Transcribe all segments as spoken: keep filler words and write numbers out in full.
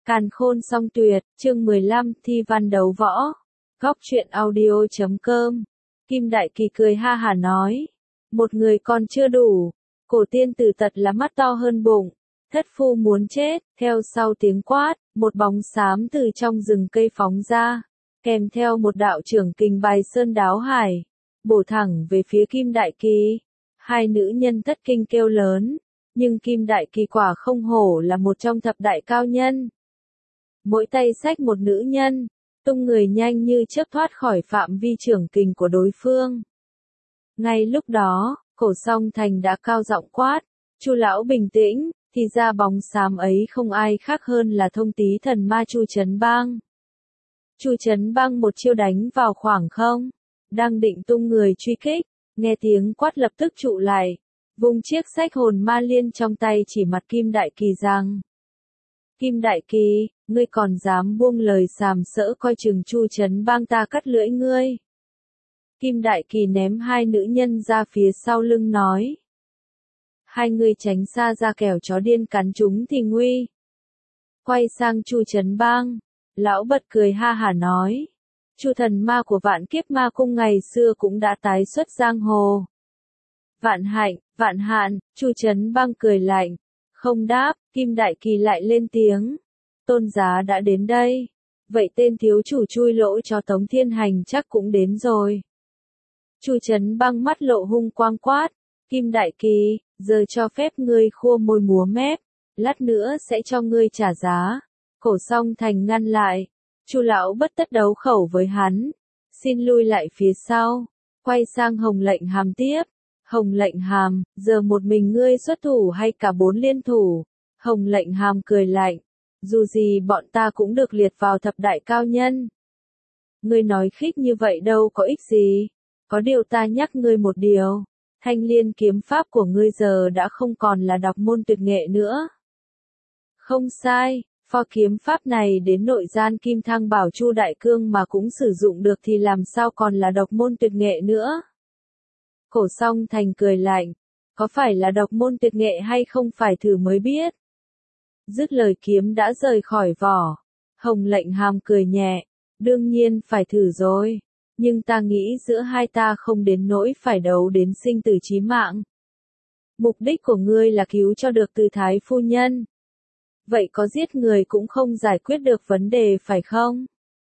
Càn khôn song tuyệt, chương mười lăm, thi văn đấu võ. Góc truyện audio chấm com. Kim Đại Kỳ cười ha hả nói. Một người còn chưa đủ. Cổ tiên tử tật là mắt to hơn bụng. Thất phu muốn chết, theo sau tiếng quát, một bóng xám từ trong rừng cây phóng ra. Kèm theo một đạo trưởng kình bài sơn đáo hải. Bổ thẳng về phía Kim Đại Kỳ. Hai nữ nhân thất kinh kêu lớn. Nhưng Kim Đại Kỳ quả không hổ là một trong thập đại cao nhân. Mỗi tay xách một nữ nhân, tung người nhanh như chớp thoát khỏi phạm vi trưởng kình của đối phương. Ngay lúc đó, Cổ Song Thành đã cao giọng quát, Chu lão bình tĩnh, thì ra bóng xám ấy không ai khác hơn là thông tí thần ma Chu Trấn Bang. Chu Trấn Bang một chiêu đánh vào khoảng không, đang định tung người truy kích, nghe tiếng quát lập tức trụ lại, vung chiếc xách hồn ma liên trong tay chỉ mặt Kim Đại Kỳ rằng. Kim Đại Kỳ, ngươi còn dám buông lời sàm sỡ coi chừng Chu Trấn Bang ta cắt lưỡi ngươi. Kim Đại Kỳ ném hai nữ nhân ra phía sau lưng nói. Hai người tránh xa ra kẻo chó điên cắn chúng thì nguy. Quay sang Chu Trấn Bang, lão bật cười ha hả nói. Chu thần ma của vạn kiếp ma cung ngày xưa cũng đã tái xuất giang hồ. Vạn hạnh, vạn hạn, Chu Trấn Bang cười lạnh. Không đáp, Kim Đại Kỳ lại lên tiếng. Tôn giá đã đến đây. Vậy tên thiếu chủ chui lỗ cho Tống Thiên Hành chắc cũng đến rồi. Chu Trấn Bang mắt lộ hung quang quát. Kim Đại Kỳ, giờ cho phép ngươi khua môi múa mép. Lát nữa sẽ cho ngươi trả giá. Cổ Song Thành ngăn lại. Chu lão bất tất đấu khẩu với hắn. Xin lui lại phía sau. Quay sang Hồng Lệnh Hàm tiếp. Hồng Lệnh Hàm, giờ một mình ngươi xuất thủ hay cả bốn liên thủ? Hồng Lệnh Hàm cười lạnh. Dù gì bọn ta cũng được liệt vào thập đại cao nhân. Ngươi nói khích như vậy đâu có ích gì. Có điều ta nhắc ngươi một điều. Thanh liên kiếm pháp của ngươi giờ đã không còn là độc môn tuyệt nghệ nữa. Không sai, pho kiếm pháp này đến nội gian Kim Thang Bảo Chu Đại Cương mà cũng sử dụng được thì làm sao còn là độc môn tuyệt nghệ nữa. Cổ Song Thành cười lạnh, có phải là độc môn tuyệt nghệ hay không phải thử mới biết. Dứt lời kiếm đã rời khỏi vỏ. Hồng Lệnh Hàm cười nhẹ, đương nhiên phải thử rồi, nhưng ta nghĩ giữa hai ta không đến nỗi phải đấu đến sinh tử chí mạng. Mục đích của ngươi là cứu cho được Từ Thái phu nhân. Vậy có giết người cũng không giải quyết được vấn đề phải không?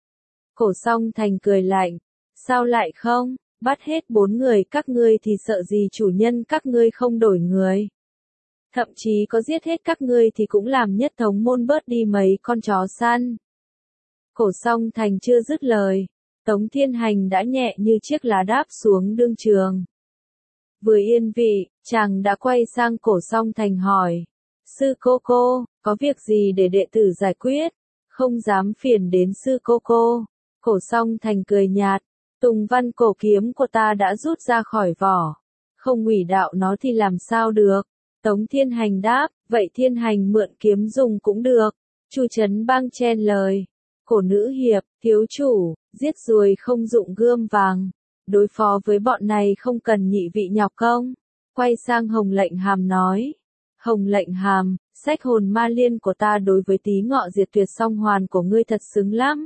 Cổ Song Thành cười lạnh, sao lại không? Bắt hết bốn người các ngươi thì sợ gì chủ nhân các ngươi không đổi người. Thậm chí có giết hết các ngươi thì cũng làm nhất thống môn bớt đi mấy con chó săn. Cổ Song Thành chưa dứt lời. Tống Thiên Hành đã nhẹ như chiếc lá đáp xuống đương trường. Vừa yên vị, chàng đã quay sang Cổ Song Thành hỏi. Sư cô cô, có việc gì để đệ tử giải quyết? Không dám phiền đến sư cô cô. Cổ Song Thành cười nhạt. Tùng văn cổ kiếm của ta đã rút ra khỏi vỏ. Không hủy đạo nó thì làm sao được. Tống Thiên Hành đáp, vậy Thiên Hành mượn kiếm dùng cũng được. Chu Trấn Bang chen lời. Cổ nữ hiệp, thiếu chủ, giết ruồi không dụng gươm vàng. Đối phó với bọn này không cần nhị vị nhọc công. Quay sang Hồng Lệnh Hàm nói. Hồng Lệnh Hàm, sách hồn ma liên của ta đối với tí ngọ diệt tuyệt song hoàn của ngươi thật xứng lắm.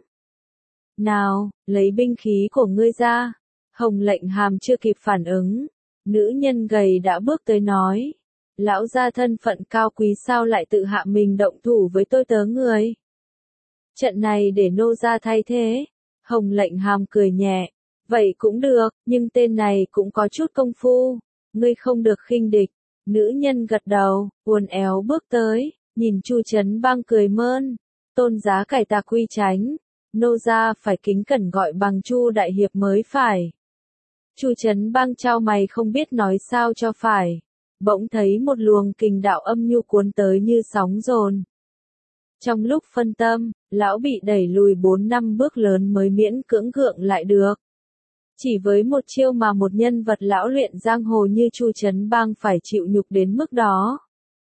Nào, lấy binh khí của ngươi ra. Hồng Lệnh Hàm chưa kịp phản ứng. Nữ nhân gầy đã bước tới nói. Lão gia thân phận cao quý sao lại tự hạ mình động thủ với tôi tớ người. Trận này để nô gia thay thế. Hồng Lệnh Hàm cười nhẹ. Vậy cũng được, nhưng tên này cũng có chút công phu. Ngươi không được khinh địch. Nữ nhân gật đầu, uốn éo bước tới. Nhìn Chu Trấn Bang cười mơn. Tôn giá cải tà quy tránh. Nô gia phải kính cẩn gọi bằng Chu đại hiệp mới phải. Chu Trấn Bang trao mày không biết nói sao cho phải. Bỗng thấy một luồng kình đạo âm nhu cuốn tới như sóng dồn. Trong lúc phân tâm, lão bị đẩy lùi bốn năm bước lớn mới miễn cưỡng gượng lại được. Chỉ với một chiêu mà một nhân vật lão luyện giang hồ như Chu Trấn Bang phải chịu nhục đến mức đó.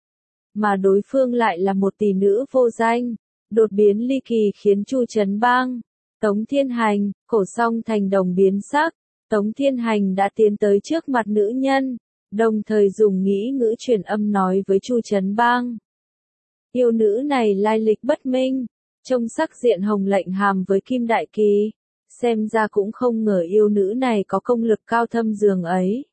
Mà đối phương lại là một tỷ nữ vô danh. Đột biến ly kỳ khiến Chu Trấn Bang, Tống Thiên Hành, Cổ Song Thành đồng biến sắc. Tống Thiên Hành đã tiến tới trước mặt nữ nhân, đồng thời dùng nghĩ ngữ truyền âm nói với Chu Trấn Bang. Yêu nữ này lai lịch bất minh, trông sắc diện hồng lệnh hàm với Kim Đại Kỳ, xem ra cũng không ngờ yêu nữ này có công lực cao thâm dường ấy.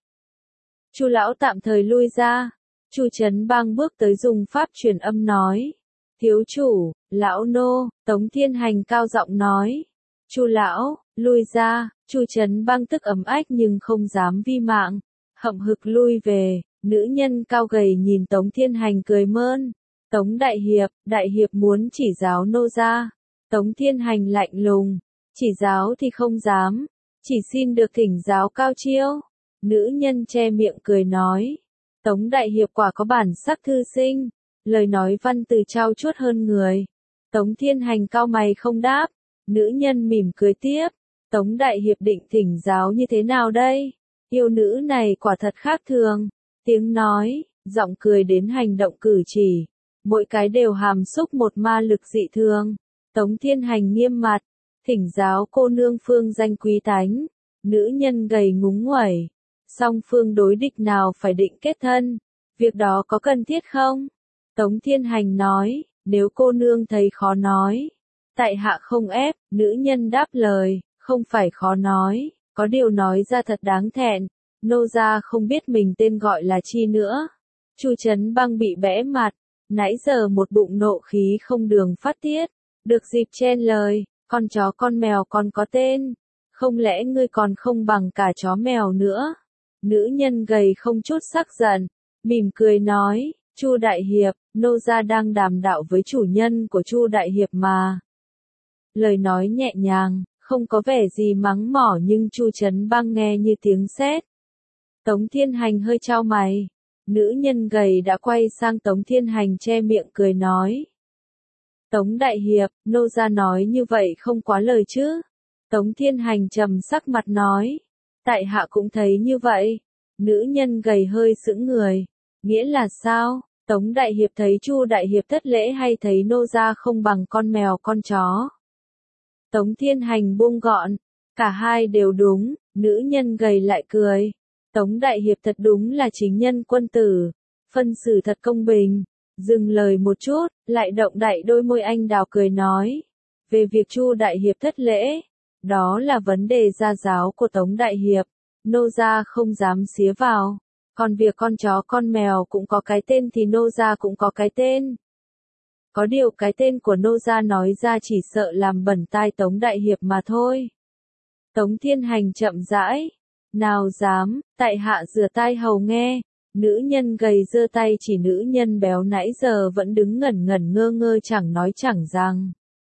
Chu lão tạm thời lui ra, Chu Trấn Bang bước tới dùng pháp truyền âm nói: "Thiếu chủ, lão nô." Tống Thiên Hành cao giọng nói: "Chu lão, lui ra." Chu Trấn Bang tức ấm ách nhưng không dám vi mạng, hậm hực lui về. Nữ nhân cao gầy nhìn Tống Thiên Hành cười mơn: "Tống đại hiệp, đại hiệp muốn chỉ giáo nô gia." Tống Thiên Hành lạnh lùng: "Chỉ giáo thì không dám, chỉ xin được thỉnh giáo cao chiêu." Nữ nhân che miệng cười nói: "Tống đại hiệp quả có bản sắc thư sinh, lời nói văn từ trao chuốt hơn người." Tống Thiên Hành cau mày không đáp. Nữ nhân mỉm cười tiếp: "Tống đại hiệp định thỉnh giáo như thế nào đây?" Yêu nữ này quả thật khác thường, tiếng nói, giọng cười đến hành động cử chỉ, mỗi cái đều hàm xúc một ma lực dị thường. Tống Thiên Hành nghiêm mặt: "Thỉnh giáo cô nương phương danh quý tánh." Nữ nhân gầy ngúng nguẩy: "Song phương đối địch nào phải định kết thân, việc đó có cần thiết không?" Tống Thiên Hành nói: "Nếu cô nương thấy khó nói, tại hạ không ép." Nữ nhân đáp lời: "Không phải khó nói, có điều nói ra thật đáng thẹn, nô gia không biết mình tên gọi là chi nữa." Chu Trấn Bang bị bẽ mặt, nãy giờ một bụng nộ khí không đường phát tiết, được dịp chen lời: "Con chó con mèo còn có tên, không lẽ ngươi còn không bằng cả chó mèo nữa?" Nữ nhân gầy không chút sắc giận, mỉm cười nói: "Chu đại hiệp, nô gia đang đàm đạo với chủ nhân của Chu đại hiệp mà." Lời nói nhẹ nhàng, không có vẻ gì mắng mỏ nhưng Chu Trấn Bang nghe như tiếng sét. Tống Thiên Hành hơi chau mày. Nữ nhân gầy đã quay sang Tống Thiên Hành che miệng cười nói: "Tống đại hiệp, nô gia nói như vậy không quá lời chứ?" Tống Thiên Hành trầm sắc mặt nói: "Tại hạ cũng thấy như vậy." Nữ nhân gầy hơi sững người: "Nghĩa là sao? Tống đại hiệp thấy Chu đại hiệp thất lễ hay thấy nô gia không bằng con mèo con chó?" Tống Thiên Hành buông gọn: "Cả hai đều đúng." Nữ nhân gầy lại cười: "Tống đại hiệp thật đúng là chính nhân quân tử, phân xử thật công bình." Dừng lời một chút, lại động đậy đôi môi anh đào cười nói: "Về việc Chu đại hiệp thất lễ, đó là vấn đề gia giáo của Tống đại hiệp, nô gia không dám xía vào. Còn việc con chó con mèo cũng có cái tên thì nô gia cũng có cái tên. Có điều cái tên của nô gia nói ra chỉ sợ làm bẩn tai Tống đại hiệp mà thôi." Tống Thiên Hành chậm rãi: "Nào dám, tại hạ rửa tai hầu nghe." Nữ nhân gầy giơ tay chỉ nữ nhân béo nãy giờ vẫn đứng ngẩn ngẩn ngơ ngơ chẳng nói chẳng rằng,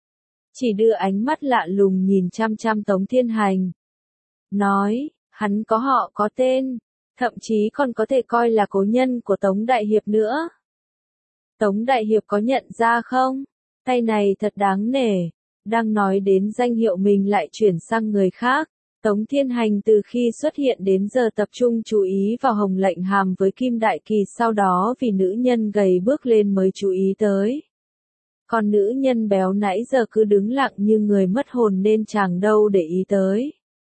chỉ đưa ánh mắt lạ lùng nhìn chăm chăm Tống Thiên Hành. Nói: "Hắn có họ có tên, thậm chí còn có thể coi là cố nhân của Tống đại hiệp nữa. Tống đại hiệp có nhận ra không? Tay này thật đáng nể." Đang nói đến danh hiệu mình lại chuyển sang người khác. Tống Thiên Hành từ khi xuất hiện đến giờ tập trung chú ý vào Hồng Lệnh Hàm với Kim Đại Kỳ, sau đó vì nữ nhân gầy bước lên mới chú ý tới. Còn nữ nhân béo nãy giờ cứ đứng lặng như người mất hồn nên chàng đâu để ý tới.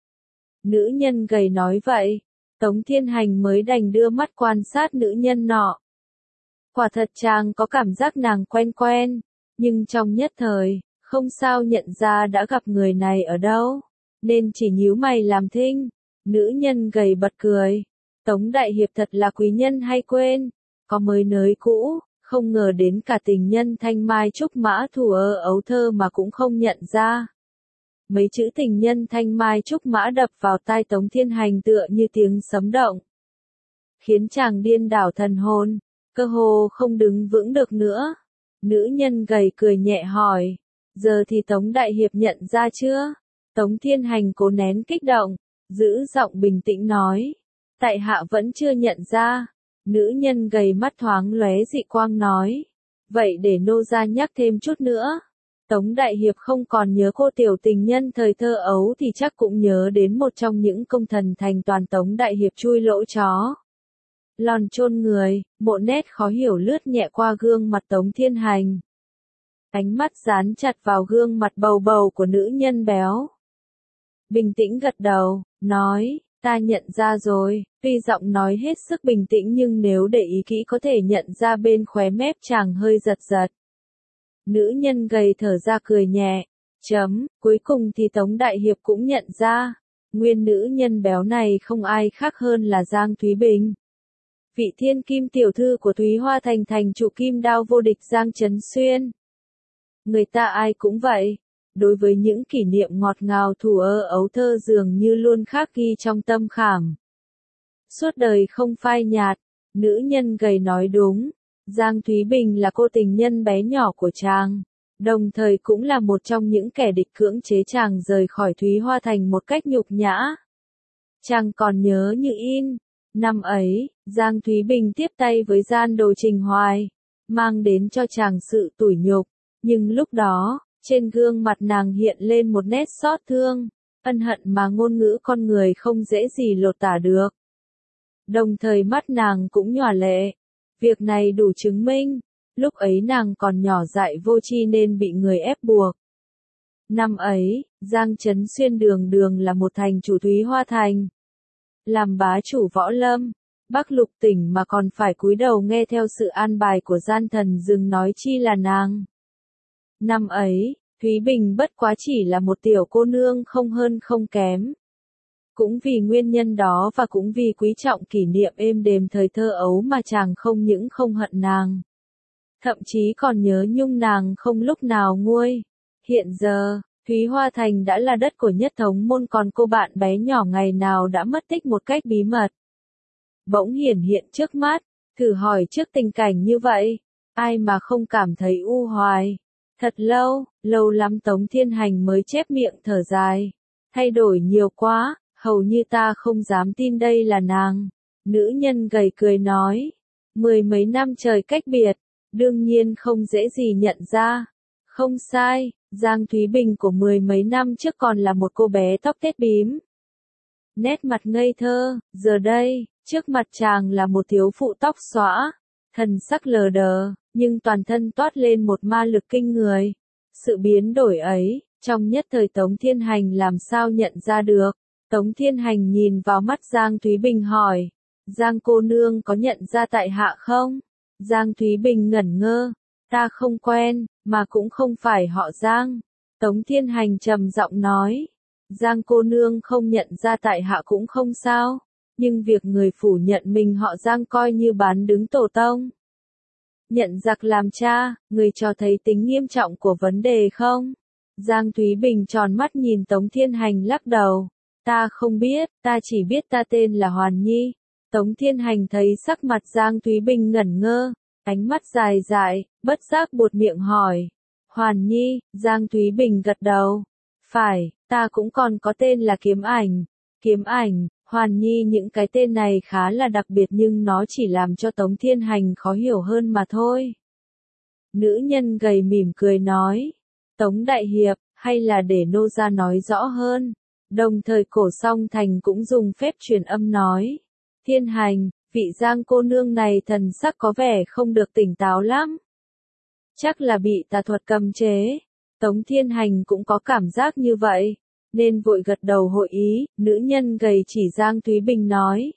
Nữ nhân gầy nói vậy, Tống Thiên Hành mới đành đưa mắt quan sát nữ nhân nọ. Quả thật chàng có cảm giác nàng quen quen, nhưng trong nhất thời, không sao nhận ra đã gặp người này ở đâu, nên chỉ nhíu mày làm thinh. Nữ nhân gầy bật cười: "Tống đại hiệp thật là quý nhân hay quên, có mới nới cũ, không ngờ đến cả tình nhân thanh mai trúc mã thủ ơ ấu thơ mà cũng không nhận ra." Mấy chữ tình nhân thanh mai trúc mã đập vào tai Tống Thiên Hành tựa như tiếng sấm động, khiến chàng điên đảo thần hồn, cơ hồ không đứng vững được nữa. Nữ nhân gầy cười nhẹ hỏi: "Giờ thì Tống đại hiệp nhận ra chưa?" Tống Thiên Hành cố nén kích động, giữ giọng bình tĩnh nói: "Tại hạ vẫn chưa nhận ra." Nữ nhân gầy mắt thoáng lóe dị quang nói: "Vậy để nô gia nhắc thêm chút nữa. Tống đại hiệp không còn nhớ cô tiểu tình nhân thời thơ ấu thì chắc cũng nhớ đến một trong những công thần thành toàn Tống đại hiệp chui lỗ chó." Lòn chôn người, một nét khó hiểu lướt nhẹ qua gương mặt Tống Thiên Hành. Ánh mắt dán chặt vào gương mặt bầu bầu của nữ nhân béo. Bình tĩnh gật đầu, nói: "Ta nhận ra rồi." Tuy giọng nói hết sức bình tĩnh nhưng nếu để ý kỹ có thể nhận ra bên khóe mép chàng hơi giật giật. Nữ nhân gầy thở ra cười nhẹ. Chấm, cuối cùng thì Tống Đại Hiệp cũng nhận ra, nguyên nữ nhân béo này không ai khác hơn là Giang Thúy Bình. Vị thiên kim tiểu thư của Thúy Hoa Thành thành trụ kim đao vô địch Giang Trấn Xuyên. Người ta ai cũng vậy. Đối với những kỷ niệm ngọt ngào thủ ơ ấu thơ dường như luôn khắc ghi trong tâm khảm. Suốt đời không phai nhạt, nữ nhân gầy nói đúng. Giang Thúy Bình là cô tình nhân bé nhỏ của chàng, đồng thời cũng là một trong những kẻ địch cưỡng chế chàng rời khỏi Thúy Hoa Thành một cách nhục nhã. Chàng còn nhớ như in, năm ấy, Giang Thúy Bình tiếp tay với gian đồ Trình Hoài, mang đến cho chàng sự tủi nhục, nhưng lúc đó, trên gương mặt nàng hiện lên một nét xót thương, ân hận mà ngôn ngữ con người không dễ gì lột tả được. Đồng thời mắt nàng cũng nhòa lệ. Việc này đủ chứng minh, lúc ấy nàng còn nhỏ dại vô tri nên bị người ép buộc. Năm ấy, Giang Trấn Xuyên đường đường là một thành chủ Thúy Hoa Thành. Làm bá chủ võ lâm, Bắc Lục tỉnh mà còn phải cúi đầu nghe theo sự an bài của gian thần dừng nói chi là nàng. Năm ấy, Thúy Bình bất quá chỉ là một tiểu cô nương không hơn không kém. Cũng vì nguyên nhân đó và cũng vì quý trọng kỷ niệm êm đềm thời thơ ấu mà chàng không những không hận nàng. Thậm chí còn nhớ nhung nàng không lúc nào nguôi. Hiện giờ, Thúy Hoa Thành đã là đất của Nhất Thống môn, còn cô bạn bé nhỏ ngày nào đã mất tích một cách bí mật. Bỗng hiển hiện trước mắt, thử hỏi trước tình cảnh như vậy, ai mà không cảm thấy u hoài. Thật lâu, lâu lắm Tống Thiên Hành mới chép miệng thở dài. Thay đổi nhiều quá, hầu như ta không dám tin đây là nàng. Nữ nhân gầy cười nói. Mười mấy năm trời cách biệt, đương nhiên không dễ gì nhận ra. Không sai, Giang Thúy Bình của mười mấy năm trước còn là một cô bé tóc tết bím. Nét mặt ngây thơ, giờ đây, trước mặt chàng là một thiếu phụ tóc xõa, thần sắc lờ đờ, nhưng toàn thân toát lên một ma lực kinh người. Sự biến đổi ấy, trong nhất thời Tống Thiên Hành làm sao nhận ra được. Tống Thiên Hành nhìn vào mắt Giang Thúy Bình hỏi, Giang cô nương có nhận ra tại hạ không? Giang Thúy Bình ngẩn ngơ, ta không quen, mà cũng không phải họ Giang. Tống Thiên Hành trầm giọng nói, Giang cô nương không nhận ra tại hạ cũng không sao, nhưng việc người phủ nhận mình họ Giang coi như bán đứng tổ tông. Nhận giặc làm cha, người cho thấy tính nghiêm trọng của vấn đề không? Giang Thúy Bình tròn mắt nhìn Tống Thiên Hành lắc đầu. Ta không biết, ta chỉ biết ta tên là Hoàn Nhi. Tống Thiên Hành thấy sắc mặt Giang Thúy Bình ngẩn ngơ, ánh mắt dài dại, bất giác buột miệng hỏi. Hoàn Nhi, Giang Thúy Bình gật đầu. Phải, ta cũng còn có tên là Kiếm Ảnh. Kiếm Ảnh, Hoàn Nhi, những cái tên này khá là đặc biệt nhưng nó chỉ làm cho Tống Thiên Hành khó hiểu hơn mà thôi. Nữ nhân gầy mỉm cười nói. Tống Đại Hiệp, hay là để nô ra nói rõ hơn. Đồng thời Cổ Song Thành cũng dùng phép truyền âm nói. Thiên Hành, vị Giang cô nương này thần sắc có vẻ không được tỉnh táo lắm. Chắc là bị tà thuật cầm chế. Tống Thiên Hành cũng có cảm giác như vậy, nên vội gật đầu hội ý. Nữ nhân gầy chỉ Giang Thúy Bình nói.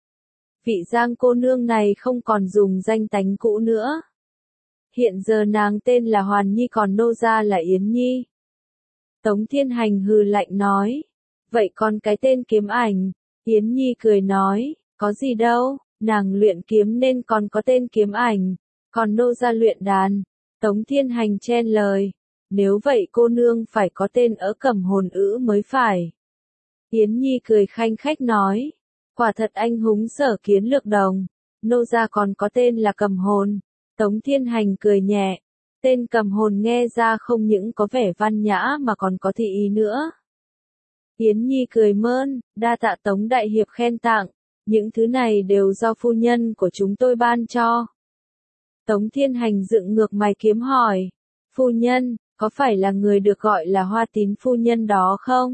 Vị Giang cô nương này không còn dùng danh tánh cũ nữa. Hiện giờ nàng tên là Hoàn Nhi, còn nô gia là Yến Nhi. Tống Thiên Hành hừ lạnh nói. Vậy còn cái tên Kiếm Ảnh? Yến Nhi cười nói, có gì đâu, nàng luyện kiếm nên còn có tên Kiếm Ảnh, còn nô gia luyện đàn. Tống Thiên Hành chen lời, nếu vậy cô nương phải có tên ở Cẩm Hồn Ữ mới phải. Yến Nhi cười khanh khách nói, quả thật anh húng Sở Kiến Lược Đồng, nô gia còn có tên là Cầm Hồn. Tống Thiên Hành cười nhẹ, tên Cầm Hồn nghe ra không những có vẻ văn nhã mà còn có thị ý nữa. Yến Nhi cười mơn, đa tạ Tống Đại Hiệp khen tặng, những thứ này đều do phu nhân của chúng tôi ban cho. Tống Thiên Hành dựng ngược mày kiếm hỏi, phu nhân, có phải là người được gọi là Hoa Tín phu nhân đó không?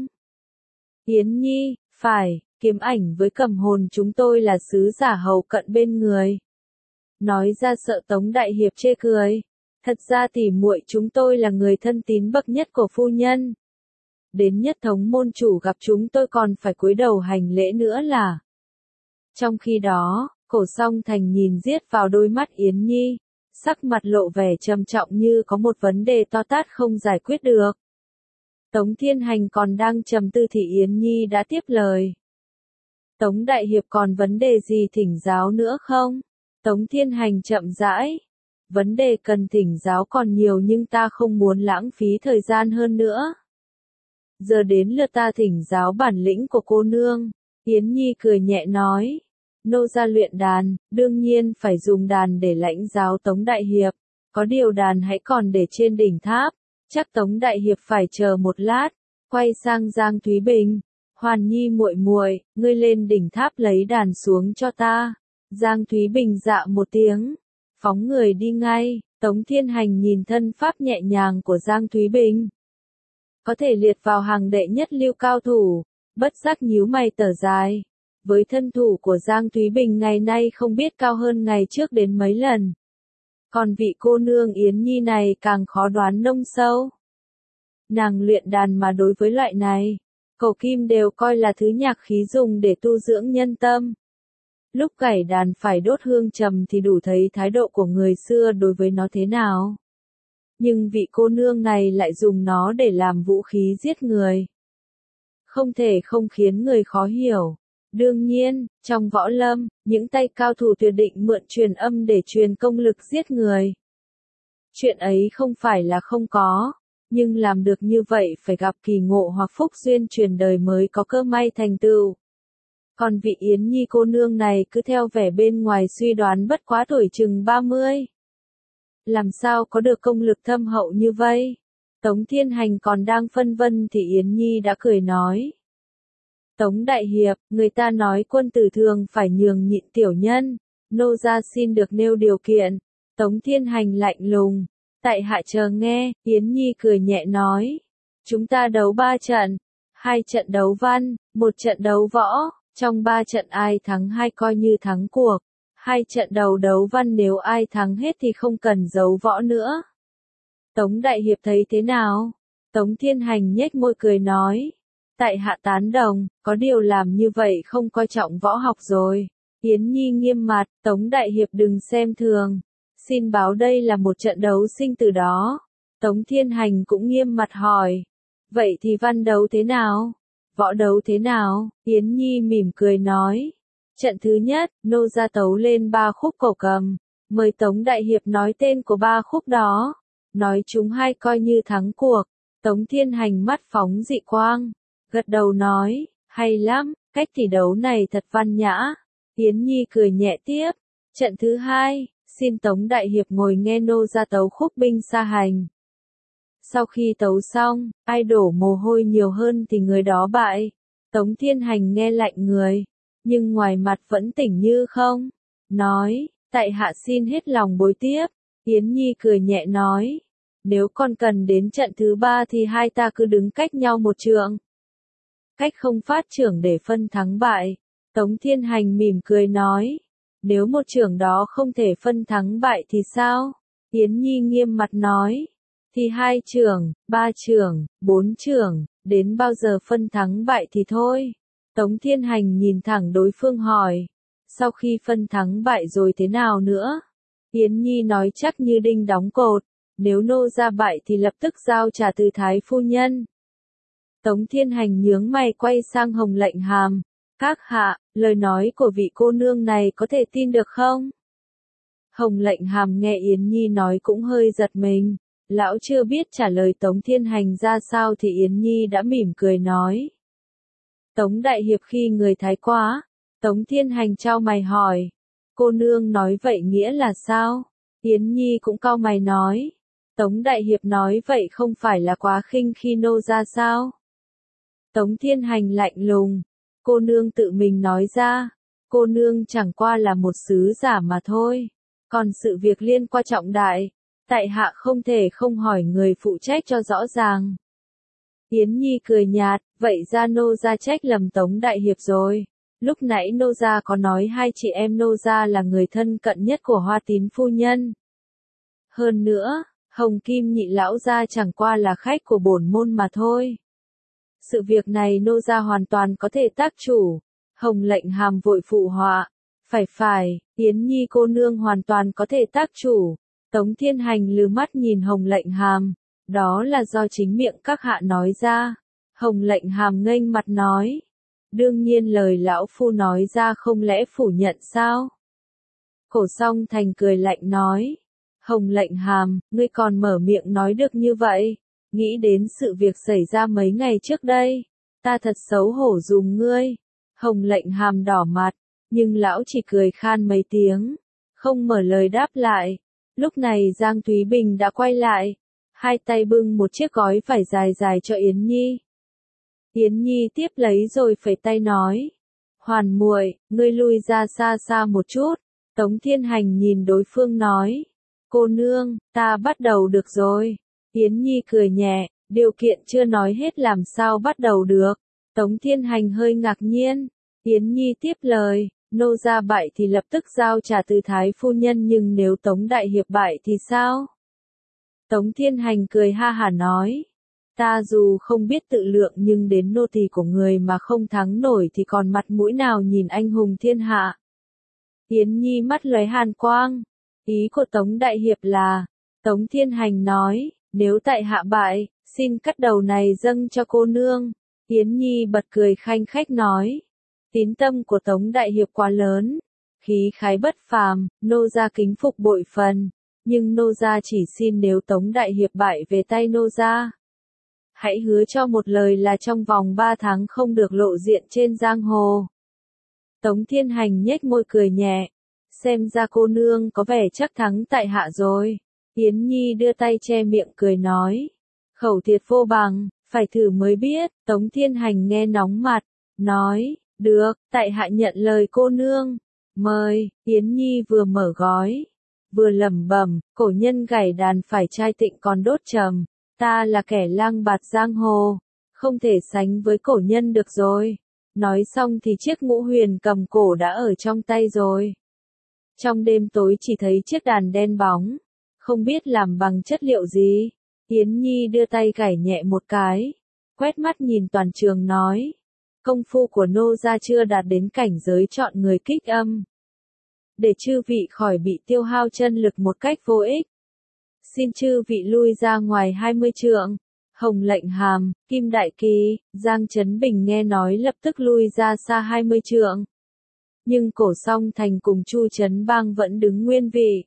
Yến Nhi, phải, Kiếm Ảnh với Cầm Hồn chúng tôi là sứ giả hầu cận bên người. Nói ra sợ Tống Đại Hiệp chê cười, thật ra tỉ muội chúng tôi là người thân tín bậc nhất của phu nhân. Đến Nhất Thống môn chủ gặp chúng tôi còn phải cúi đầu hành lễ nữa là. Trong khi đó, Cổ Song Thành nhìn giết vào đôi mắt Yến Nhi, sắc mặt lộ vẻ trầm trọng như có một vấn đề to tát không giải quyết được. Tống Thiên Hành còn đang trầm tư thì Yến Nhi đã tiếp lời. Tống Đại Hiệp còn vấn đề gì thỉnh giáo nữa không? Tống Thiên Hành chậm rãi. Vấn đề cần thỉnh giáo còn nhiều nhưng ta không muốn lãng phí thời gian hơn nữa. Giờ đến lượt ta thỉnh giáo bản lĩnh của cô nương. Yến Nhi cười nhẹ nói. Nô gia luyện đàn, đương nhiên phải dùng đàn để lãnh giáo Tống Đại Hiệp. Có điều đàn hãy còn để trên đỉnh tháp. Chắc Tống Đại Hiệp phải chờ một lát. Quay sang Giang Thúy Bình. Hoàn Nhi muội muội, ngươi lên đỉnh tháp lấy đàn xuống cho ta. Giang Thúy Bình dạ một tiếng. Phóng người đi ngay. Tống Thiên Hành nhìn thân pháp nhẹ nhàng của Giang Thúy Bình. Có thể liệt vào hàng đệ nhất lưu cao thủ. Bất giác nhíu mày thở dài. Với thân thủ của Giang Thúy Bình ngày nay không biết cao hơn ngày trước đến mấy lần. Còn vị cô nương Yến Nhi này càng khó đoán nông sâu. Nàng luyện đàn mà đối với loại này, cổ kim đều coi là thứ nhạc khí dùng để tu dưỡng nhân tâm. Lúc gảy đàn phải đốt hương trầm thì đủ thấy thái độ của người xưa đối với nó thế nào. Nhưng vị cô nương này lại dùng nó để làm vũ khí giết người. Không thể không khiến người khó hiểu. Đương nhiên, trong võ lâm, những tay cao thủ tuyệt định mượn truyền âm để truyền công lực giết người. Chuyện ấy không phải là không có, nhưng làm được như vậy phải gặp kỳ ngộ hoặc phúc duyên truyền đời mới có cơ may thành tựu. Còn vị Yến Nhi cô nương này cứ theo vẻ bên ngoài suy đoán bất quá tuổi chừng ba mươi. Làm sao có được công lực thâm hậu như vậy? Tống Thiên Hành còn đang phân vân thì Yến Nhi đã cười nói. Tống Đại Hiệp, người ta nói quân tử thường phải nhường nhịn tiểu nhân, nô gia xin được nêu điều kiện. Tống Thiên Hành lạnh lùng. Tại hạ chờ nghe, Yến Nhi cười nhẹ nói. Chúng ta đấu ba trận, hai trận đấu văn, một trận đấu võ, trong ba trận ai thắng hai coi như thắng cuộc. Hai trận đầu đấu văn nếu ai thắng hết thì không cần đấu võ nữa. Tống Đại Hiệp thấy thế nào? Tống Thiên Hành nhếch môi cười nói. Tại hạ tán đồng, có điều làm như vậy không coi trọng võ học rồi. Yến Nhi nghiêm mặt, Tống Đại Hiệp đừng xem thường. Xin báo đây là một trận đấu sinh tử đó. Tống Thiên Hành cũng nghiêm mặt hỏi. Vậy thì văn đấu thế nào? Võ đấu thế nào? Yến Nhi mỉm cười nói. Trận thứ nhất, nô gia tấu lên ba khúc cổ cầm. Mời Tống Đại Hiệp nói tên của ba khúc đó. Nói chúng hai coi như thắng cuộc. Tống Thiên Hành mắt phóng dị quang. Gật đầu nói, hay lắm, cách thi đấu này thật văn nhã. Yến Nhi cười nhẹ tiếp. Trận thứ hai, xin Tống Đại Hiệp ngồi nghe nô gia tấu khúc binh xa hành. Sau khi tấu xong, ai đổ mồ hôi nhiều hơn thì người đó bại. Tống Thiên Hành nghe lạnh người, nhưng ngoài mặt vẫn tỉnh như không. Nói, tại hạ xin hết lòng bối tiếp. Yến Nhi cười nhẹ nói, nếu còn cần đến trận thứ ba thì hai ta cứ đứng cách nhau một trượng. Cách không phát trưởng để phân thắng bại. Tống Thiên Hành mỉm cười nói, nếu một trưởng đó không thể phân thắng bại thì sao? Yến Nhi nghiêm mặt nói, thì hai trưởng, ba trưởng, bốn trưởng, đến bao giờ phân thắng bại thì thôi. Tống Thiên Hành nhìn thẳng đối phương hỏi, sau khi phân thắng bại rồi thế nào nữa? Yến Nhi nói chắc như đinh đóng cột, nếu nô gia bại thì lập tức giao trả từ thái phu nhân. Tống Thiên Hành nhướng mày quay sang Hồng Lệnh Hàm. Các hạ, lời nói của vị cô nương này có thể tin được không? Hồng Lệnh Hàm nghe Yến Nhi nói cũng hơi giật mình. Lão chưa biết trả lời Tống Thiên Hành ra sao thì Yến Nhi đã mỉm cười nói. Tống Đại Hiệp khi người thái quá. Tống Thiên Hành trao mày hỏi. Cô nương nói vậy nghĩa là sao? Yến Nhi cũng cau mày nói. Tống Đại Hiệp nói vậy không phải là quá khinh khi nô ra sao? Tống Thiên Hành lạnh lùng. Cô nương tự mình nói ra. Cô nương chẳng qua là một sứ giả mà thôi. Còn sự việc liên quan trọng đại. Tại hạ không thể không hỏi người phụ trách cho rõ ràng. Yến Nhi cười nhạt, vậy ra nô gia trách lầm Tống Đại Hiệp rồi. Lúc nãy nô gia có nói hai chị em nô gia là người thân cận nhất của Hoa Tín phu nhân. Hơn nữa, Hồng Kim nhị lão gia chẳng qua là khách của bổn môn mà thôi. Sự việc này nô gia hoàn toàn có thể tác chủ. Hồng Lệnh Hàm vội phụ họa. Phải phải, Yến Nhi cô nương hoàn toàn có thể tác chủ. Tống Thiên Hành lừ mắt nhìn Hồng Lệnh Hàm, đó là do chính miệng các hạ nói ra. Hồng Lệnh Hàm nghênh mặt nói, đương nhiên lời lão phu nói ra không lẽ phủ nhận sao? Cổ Song Thành cười lạnh nói, Hồng Lệnh Hàm, ngươi còn mở miệng nói được như vậy, nghĩ đến sự việc xảy ra mấy ngày trước đây, ta thật xấu hổ dùm ngươi. Hồng Lệnh Hàm đỏ mặt, nhưng lão chỉ cười khan mấy tiếng, không mở lời đáp lại. Lúc này Giang Thúy Bình đã quay lại, hai tay bưng một chiếc gói vải dài dài cho Yến Nhi. Yến Nhi tiếp lấy rồi phẩy tay nói, Hoàn muội, ngươi lui ra xa xa một chút. Tống Thiên Hành nhìn đối phương nói, cô nương, ta bắt đầu được rồi. Yến Nhi cười nhẹ, điều kiện chưa nói hết làm sao bắt đầu được. Tống Thiên Hành hơi ngạc nhiên. Yến Nhi tiếp lời, nô gia bại thì lập tức giao trả từ thái phu nhân, nhưng nếu Tống đại hiệp bại thì sao? Tống Thiên Hành cười ha hả nói, ta dù không biết tự lượng nhưng đến nô tỳ của người mà không thắng nổi thì còn mặt mũi nào nhìn anh hùng thiên hạ. Yến Nhi mắt lóe hàn quang, ý của Tống đại hiệp là, Tống Thiên Hành nói, nếu tại hạ bại, xin cắt đầu này dâng cho cô nương. Yến Nhi bật cười khanh khách nói, tín tâm của Tống đại hiệp quá lớn, khí khái bất phàm, nô gia kính phục bội phần, nhưng nô gia chỉ xin nếu Tống đại hiệp bại về tay nô gia, hãy hứa cho một lời là trong vòng ba tháng không được lộ diện trên giang hồ. Tống Thiên Hành nhếch môi cười nhẹ, xem ra cô nương có vẻ chắc thắng tại hạ rồi. Yến Nhi đưa tay che miệng cười nói, khẩu thiệt vô bằng, phải thử mới biết. Tống Thiên Hành nghe nóng mặt, nói, được, tại hạ nhận lời cô nương. Mời. Yến Nhi vừa mở gói, vừa lẩm bẩm, cổ nhân gảy đàn phải trai tịnh còn đốt trầm, ta là kẻ lang bạt giang hồ, không thể sánh với cổ nhân được rồi. Nói xong thì chiếc ngũ huyền cầm cổ đã ở trong tay rồi. Trong đêm tối chỉ thấy chiếc đàn đen bóng, không biết làm bằng chất liệu gì. Yến Nhi đưa tay gảy nhẹ một cái, quét mắt nhìn toàn trường nói, công phu của nô gia chưa đạt đến cảnh giới chọn người kích âm, để chư vị khỏi bị tiêu hao chân lực một cách vô ích. Xin chư vị lui ra ngoài hai mươi trượng. Hồng Lệnh Hàm, Kim Đại Kỳ, Giang Trấn Bình nghe nói lập tức lui ra xa hai mươi trượng. Nhưng Cổ Song Thành cùng Chu Trấn Bang vẫn đứng nguyên vị.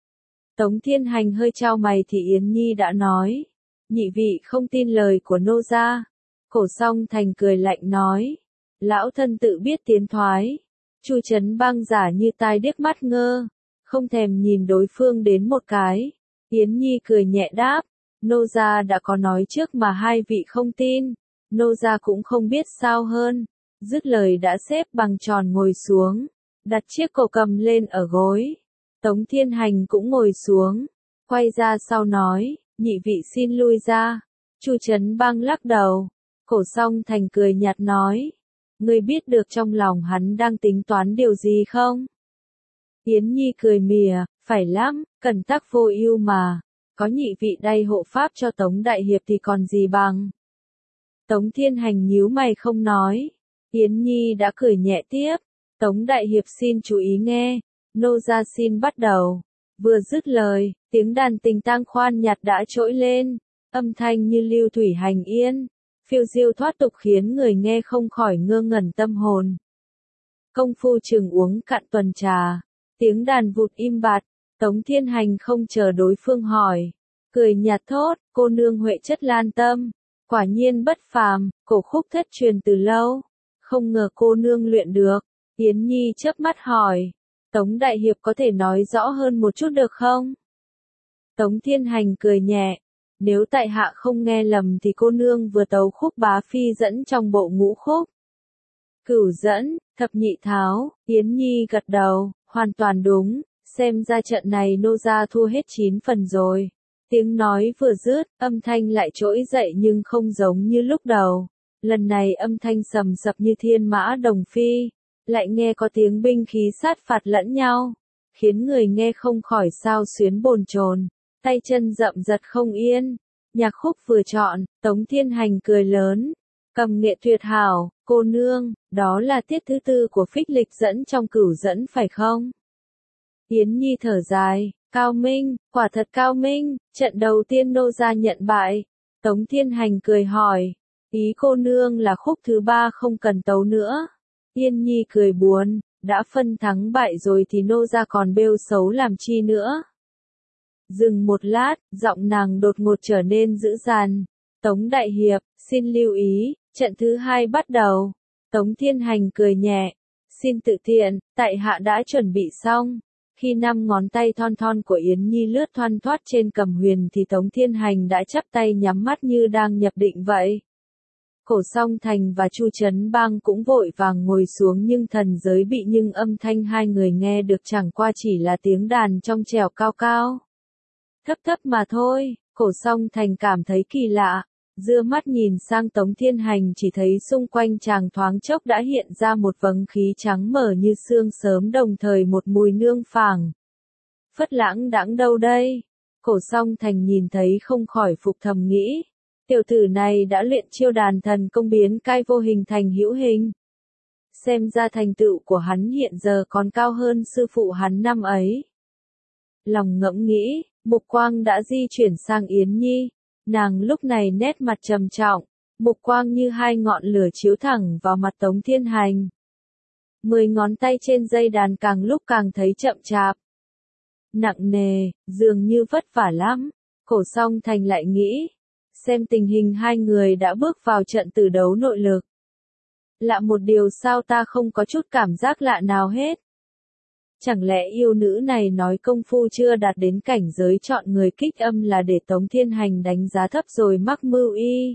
Tống Thiên Hành hơi chau mày thì Yến Nhi đã nói, nhị vị không tin lời của nô gia. Cổ Song Thành cười lạnh nói, lão thân tự biết tiến thoái. Chu Trấn Bang giả như tai điếc mắt ngơ, không thèm nhìn đối phương đến một cái. Yến Nhi cười nhẹ đáp, nô gia đã có nói trước mà hai vị không tin, nô gia cũng không biết sao hơn. Dứt lời đã xếp bằng tròn ngồi xuống, đặt chiếc cổ cầm lên ở gối. Tống Thiên Hành cũng ngồi xuống, quay ra sau nói, nhị vị xin lui ra. Chu Trấn Bang lắc đầu. Cổ Song Thành cười nhạt nói, ngươi biết được trong lòng hắn đang tính toán điều gì không? Yến Nhi cười mỉa, phải lắm, cẩn tắc vô ưu mà, có nhị vị đây hộ pháp cho Tống đại hiệp thì còn gì bằng. Tống Thiên Hành nhíu mày không nói. Yến Nhi đã cười nhẹ tiếp, Tống đại hiệp xin chú ý nghe, nô gia xin bắt đầu. Vừa dứt lời, tiếng đàn tình tang khoan nhạt đã trỗi lên, âm thanh như lưu thủy hành yên, phiêu diêu thoát tục khiến người nghe không khỏi ngơ ngẩn tâm hồn. Công phu chừng uống cạn tuần trà, tiếng đàn vụt im bặt. Tống Thiên Hành không chờ đối phương hỏi, cười nhạt thốt, cô nương huệ chất lan tâm, quả nhiên bất phàm, cổ khúc thất truyền từ lâu, không ngờ cô nương luyện được. Yến Nhi chớp mắt hỏi, Tống đại hiệp có thể nói rõ hơn một chút được không? Tống Thiên Hành cười nhẹ, nếu tại hạ không nghe lầm thì cô nương vừa tấu khúc bá phi dẫn trong bộ ngũ khúc. Cửu dẫn, thập nhị tháo. Yến Nhi gật đầu, hoàn toàn đúng. Xem ra trận này nô gia thua hết chín phần rồi. Tiếng nói vừa dứt, âm thanh lại trỗi dậy nhưng không giống như lúc đầu. Lần này âm thanh sầm sập như thiên mã đồng phi, lại nghe có tiếng binh khí sát phạt lẫn nhau, khiến người nghe không khỏi sao xuyến bồn chồn, tay chân rậm giật không yên. Nhạc khúc vừa chọn, Tống Thiên Hành cười lớn, cầm nghệ tuyệt hảo, cô nương, đó là tiết thứ tư của phích lịch dẫn trong cửu dẫn phải không? Yến Nhi thở dài, Cao minh, quả thật cao minh, trận đầu tiên nô gia nhận bại. Tống Thiên Hành cười hỏi, ý cô nương là khúc thứ ba không cần tấu nữa. Yên Nhi cười buồn, đã phân thắng bại rồi thì nô gia còn bêu xấu làm chi nữa. Dừng một lát, giọng nàng đột ngột trở nên dữ dằn. Tống Đại Hiệp, xin lưu ý, trận thứ hai bắt đầu. Tống Thiên Hành cười nhẹ, xin tự tiện, tại hạ đã chuẩn bị xong. Khi năm ngón tay thon thon của Yến Nhi lướt thoăn thoắt trên cầm huyền thì Tống Thiên Hành đã chắp tay nhắm mắt như đang nhập định vậy. Cổ Song Thành và Chu Trấn Bang cũng vội vàng ngồi xuống nhưng thần giới bị nhưng âm thanh hai người nghe được chẳng qua chỉ là tiếng đàn trong trẻo cao cao. Thấp thấp mà thôi, Cổ Song Thành cảm thấy kỳ lạ. Dưa mắt nhìn sang Tống Thiên Hành chỉ thấy xung quanh chàng thoáng chốc đã hiện ra một vầng khí trắng mờ như sương sớm đồng thời một mùi nương phảng. Phất Lãng đãng đâu đây? Cổ Song Thành nhìn thấy không khỏi phục thầm nghĩ. Tiểu tử này đã luyện chiêu đàn thần công biến cai vô hình thành hữu hình. Xem ra thành tựu của hắn hiện giờ còn cao hơn sư phụ hắn năm ấy. Lòng ngẫm nghĩ, mục quang đã di chuyển sang Yến Nhi. Nàng lúc này nét mặt trầm trọng, mục quang như hai ngọn lửa chiếu thẳng vào mặt Tống Thiên Hành. Mười ngón tay trên dây đàn càng lúc càng thấy chậm chạp. Nặng nề, dường như vất vả lắm. Cổ Song Thành lại nghĩ, xem tình hình hai người đã bước vào trận tử đấu nội lực. Lạ một điều sao ta không có chút cảm giác lạ nào hết. Chẳng lẽ yêu nữ này nói công phu chưa đạt đến cảnh giới chọn người kích âm là để Tống Thiên Hành đánh giá thấp rồi mắc mưu y.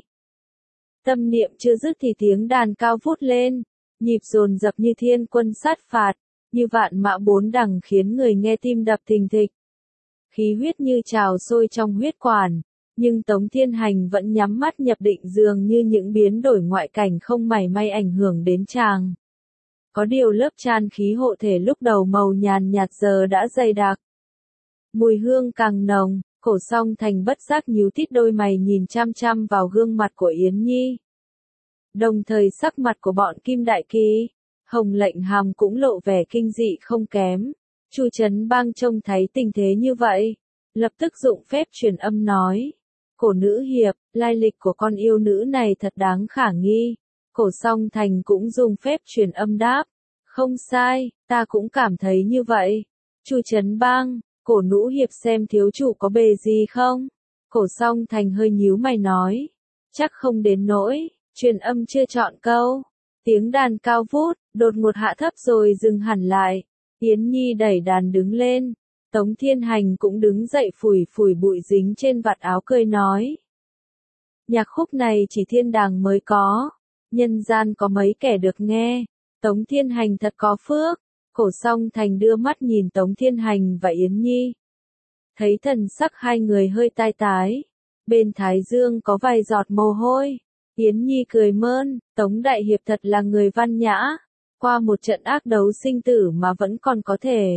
Tâm niệm chưa dứt thì tiếng đàn cao vút lên, nhịp dồn dập như thiên quân sát phạt, như vạn mã bốn đằng khiến người nghe tim đập thình thịch. Khí huyết như trào sôi trong huyết quản, nhưng Tống Thiên Hành vẫn nhắm mắt nhập định dường như những biến đổi ngoại cảnh không mảy may ảnh hưởng đến chàng. Có điều lớp chan khí hộ thể lúc đầu màu nhàn nhạt giờ đã dày đặc. Mùi hương càng nồng, Cổ Song Thành bất giác nhíu tít đôi mày nhìn chăm chăm vào gương mặt của Yến Nhi. Đồng thời sắc mặt của bọn Kim Đại Kỳ, Hồng Lệnh Hàm cũng lộ vẻ kinh dị không kém. Chu Trấn Bang trông thấy tình thế như vậy, lập tức dụng phép truyền âm nói. Cổ nữ hiệp, lai lịch của con yêu nữ này thật đáng khả nghi. Cổ Song Thành cũng dùng phép truyền âm đáp. Không sai, ta cũng cảm thấy như vậy. Chu Trấn Bang, cổ nữ hiệp xem thiếu chủ có bề gì không? Cổ Song Thành hơi nhíu mày nói. Chắc không đến nỗi, truyền âm chưa chọn câu. Tiếng đàn cao vút, đột ngột hạ thấp rồi dừng hẳn lại. Yến Nhi đẩy đàn đứng lên. Tống Thiên Hành cũng đứng dậy phủi phủi bụi dính trên vạt áo cười nói. Nhạc khúc này chỉ thiên đàng mới có. Nhân gian có mấy kẻ được nghe. Tống Thiên Hành thật có phước. Cổ Song Thành đưa mắt nhìn Tống Thiên Hành và Yến Nhi. Thấy thần sắc hai người hơi tai tái. Bên thái dương có vài giọt mồ hôi. Yến Nhi cười mơn, Tống Đại Hiệp thật là người văn nhã. Qua một trận ác đấu sinh tử mà vẫn còn có thể.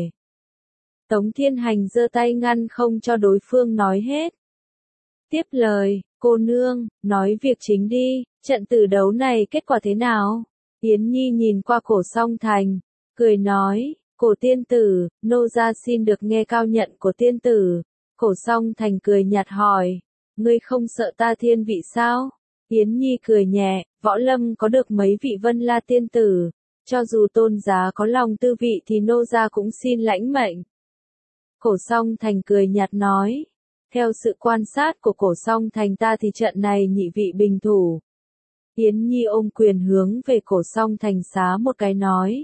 Tống Thiên Hành giơ tay ngăn không cho đối phương nói hết. Tiếp lời, cô nương, nói việc chính đi, trận tử đấu này kết quả thế nào? Yến Nhi nhìn qua Cổ Song Thành, cười nói, cổ tiên tử, nô gia xin được nghe cao nhận của tiên tử. Cổ Song Thành cười nhạt hỏi, ngươi không sợ ta thiên vị sao? Yến Nhi cười nhẹ, võ lâm có được mấy vị vân la tiên tử, cho dù tôn giá có lòng tư vị thì nô gia cũng xin lãnh mệnh. Cổ Song Thành cười nhạt nói, theo sự quan sát của Cổ Song Thành ta thì trận này nhị vị bình thủ. Yến Nhi ôm quyền hướng về Cổ Song Thành xá một cái nói.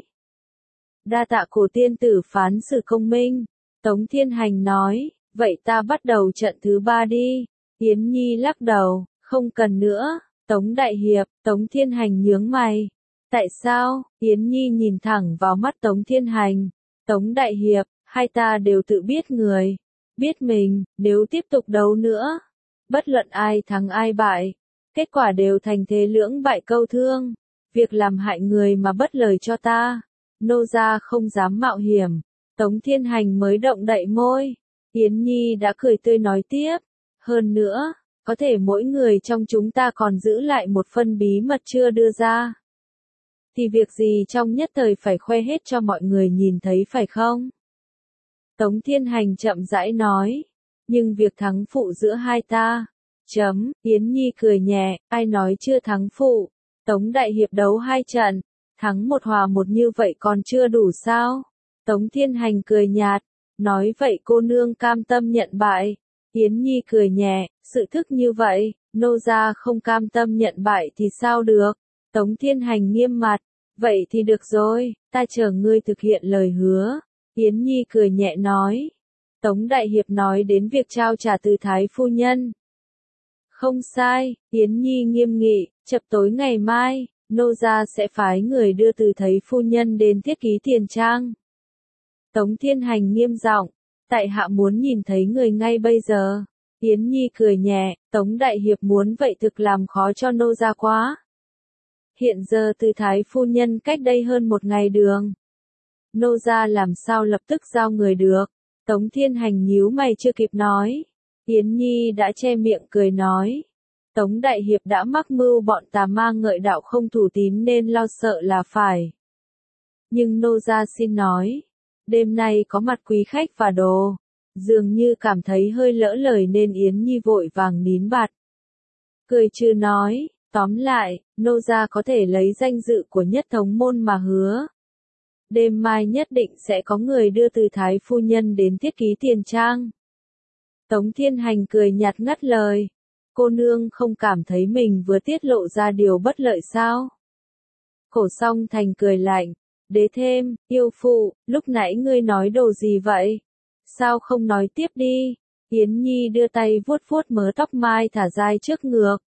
Đa tạ cổ tiên tử phán xử công minh. Tống Thiên Hành nói, vậy ta bắt đầu trận thứ ba đi. Yến Nhi lắc đầu, không cần nữa. Tống Đại Hiệp, Tống Thiên Hành nhướng mày. Tại sao? Yến Nhi nhìn thẳng vào mắt Tống Thiên Hành. Tống Đại Hiệp, hai ta đều tự biết người, biết mình, nếu tiếp tục đấu nữa, bất luận ai thắng ai bại, kết quả đều thành thế lưỡng bại câu thương. Việc làm hại người mà bất lời cho ta, nô gia không dám mạo hiểm. Tống Thiên Hành mới động đậy môi. Yến Nhi đã cười tươi nói tiếp. Hơn nữa, có thể mỗi người trong chúng ta còn giữ lại một phân bí mật chưa đưa ra. Thì việc gì trong nhất thời phải khoe hết cho mọi người nhìn thấy phải không? Tống Thiên Hành chậm rãi nói. Nhưng việc thắng phụ giữa hai ta. Chấm, Yến Nhi cười nhẹ, ai nói chưa thắng phụ. Tống Đại Hiệp đấu hai trận, thắng một hòa một như vậy còn chưa đủ sao? Tống Thiên Hành cười nhạt, nói vậy cô nương cam tâm nhận bại. Yến Nhi cười nhẹ, sự thức như vậy, nô gia không cam tâm nhận bại thì sao được? Tống Thiên Hành nghiêm mặt, vậy thì được rồi, ta chờ ngươi thực hiện lời hứa. Yến Nhi cười nhẹ nói. Tống Đại Hiệp nói đến việc trao trả từ Thái phu nhân. Không sai, Yến Nhi nghiêm nghị, chập tối ngày mai, nô gia sẽ phái người đưa từ Thái phu nhân đến thiết ký tiền trang. Tống Thiên Hành nghiêm giọng, tại hạ muốn nhìn thấy người ngay bây giờ. Yến Nhi cười nhẹ, Tống Đại Hiệp muốn vậy thực làm khó cho nô gia quá. Hiện giờ từ Thái phu nhân cách đây hơn một ngày đường. Nô gia làm sao lập tức giao người được. Tống Thiên Hành nhíu mày chưa kịp nói. Yến Nhi đã che miệng cười nói. Tống Đại Hiệp đã mắc mưu bọn tà ma ngợi đạo không thủ tín nên lo sợ là phải. Nhưng nô gia xin nói. Đêm nay có mặt quý khách và đồ. Dường như cảm thấy hơi lỡ lời nên Yến Nhi vội vàng nín bặt. Cười trừ nói, tóm lại, nô gia có thể lấy danh dự của nhất thống môn mà hứa. Đêm mai nhất định sẽ có người đưa từ Thái phu nhân đến thiết ký tiền trang. Tống Thiên Hành cười nhạt ngắt lời. Cô nương không cảm thấy mình vừa tiết lộ ra điều bất lợi sao? Cổ Song Thành cười lạnh. Đế thêm, yêu phụ, lúc nãy ngươi nói đồ gì vậy? Sao không nói tiếp đi? Yến Nhi đưa tay vuốt vuốt mớ tóc mai thả dai trước ngược.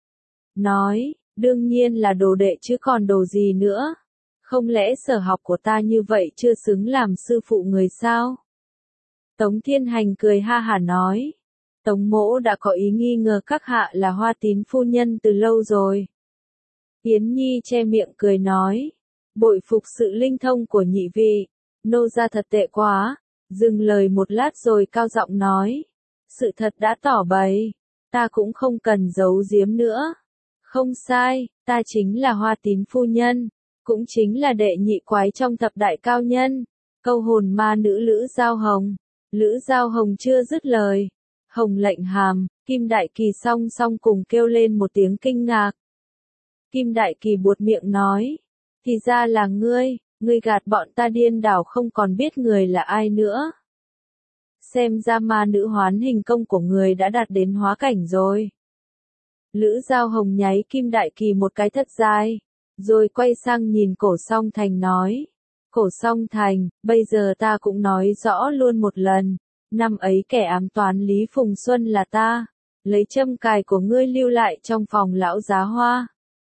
Nói, đương nhiên là đồ đệ chứ còn đồ gì nữa. Không lẽ sở học của ta như vậy chưa xứng làm sư phụ người sao? Tống Thiên Hành cười ha hả nói. Tống mỗ đã có ý nghi ngờ các hạ là Hoa Tín phu nhân từ lâu rồi. Yến Nhi che miệng cười nói. Bội phục sự linh thông của nhị vị. Nô gia thật tệ quá. Dừng lời một lát rồi cao giọng nói. Sự thật đã tỏ bày. Ta cũng không cần giấu giếm nữa. Không sai, ta chính là Hoa Tín phu nhân. Cũng chính là đệ nhị quái trong thập đại cao nhân. Câu hồn ma nữ Lữ Giao Hồng. Lữ Giao Hồng chưa dứt lời. Hồng Lệnh Hàm, Kim Đại Kỳ song song cùng kêu lên một tiếng kinh ngạc. Kim Đại Kỳ buột miệng nói. Thì ra là ngươi, ngươi gạt bọn ta điên đảo không còn biết người là ai nữa. Xem ra ma nữ hoán hình công của người đã đạt đến hóa cảnh rồi. Lữ Giao Hồng nháy Kim Đại Kỳ một cái thất dài, rồi quay sang nhìn Cổ Song Thành nói. Cổ Song Thành, bây giờ ta cũng nói rõ luôn một lần. Năm ấy kẻ ám toán Lý Phùng Xuân là ta. Lấy châm cài của ngươi lưu lại trong phòng lão giá hoa.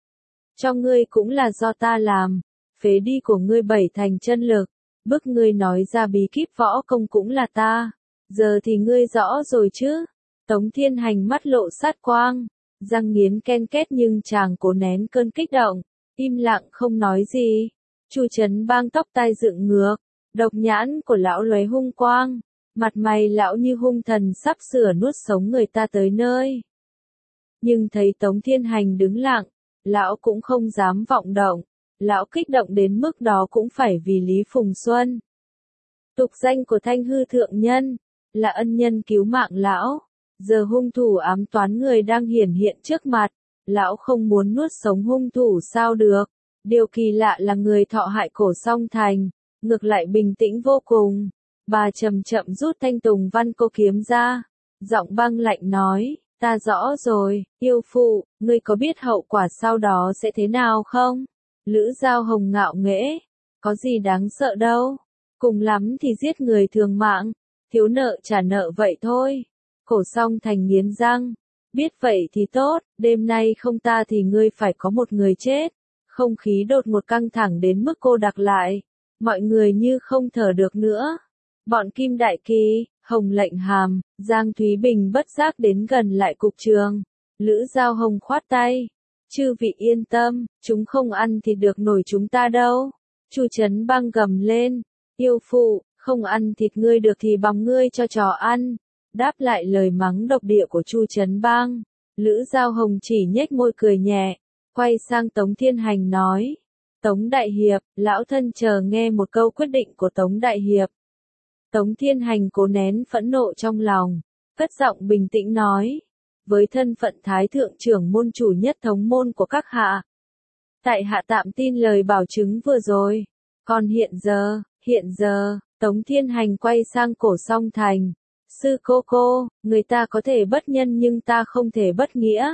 Cho ngươi cũng là do ta làm. Phế đi của ngươi bảy thành chân lực. Bức ngươi nói ra bí kíp võ công cũng là ta. Giờ thì ngươi rõ rồi chứ. Tống Thiên Hành mắt lộ sát quang. Răng nghiến ken két nhưng chàng cố nén cơn kích động. Im lặng không nói gì. Chu Trấn Bang tóc tai dựng ngược. Độc nhãn của lão lóe hung quang. Mặt mày lão như hung thần sắp sửa nuốt sống người ta tới nơi. Nhưng thấy Tống Thiên Hành đứng lặng, lão cũng không dám vọng động. Lão kích động đến mức đó cũng phải vì Lý Phùng Xuân. Tục danh của Thanh Hư Thượng Nhân, là ân nhân cứu mạng lão. Giờ hung thủ ám toán người đang hiển hiện trước mặt. Lão không muốn nuốt sống hung thủ sao được. Điều kỳ lạ là người thọ hại Cổ Song Thành, ngược lại bình tĩnh vô cùng. Bà chậm chậm rút thanh tùng văn cô kiếm ra. Giọng băng lạnh nói, ta rõ rồi, yêu phụ, ngươi có biết hậu quả sau đó sẽ thế nào không? Lữ Giao Hồng ngạo nghễ, có gì đáng sợ đâu. Cùng lắm thì giết người thường mạng, thiếu nợ trả nợ vậy thôi. Cổ Song Thành nghiến răng, biết vậy thì tốt, đêm nay không ta thì ngươi phải có một người chết. Không khí đột ngột căng thẳng đến mức cô đặc lại, mọi người như không thở được nữa. Bọn Kim Đại Kỳ, Hồng Lệnh Hàm, Giang Thúy Bình bất giác đến gần lại cục trường. Lữ Giao Hồng khoát tay. Chư vị yên tâm, chúng không ăn thì được nổi chúng ta đâu. Chu Trấn Bang gầm lên. Yêu phụ, không ăn thịt ngươi được thì bằng ngươi cho chó ăn. Đáp lại lời mắng độc địa của Chu Trấn Bang. Lữ Giao Hồng chỉ nhếch môi cười nhẹ. Quay sang Tống Thiên Hành nói. Tống Đại Hiệp, lão thân chờ nghe một câu quyết định của Tống Đại Hiệp. Tống Thiên Hành cố nén phẫn nộ trong lòng, cất giọng bình tĩnh nói, với thân phận Thái Thượng trưởng môn chủ nhất thống môn của các hạ. Tại hạ tạm tin lời bảo chứng vừa rồi, còn hiện giờ, hiện giờ, Tống Thiên Hành quay sang Cổ Song Thành, sư cô cô, người ta có thể bất nhân nhưng ta không thể bất nghĩa.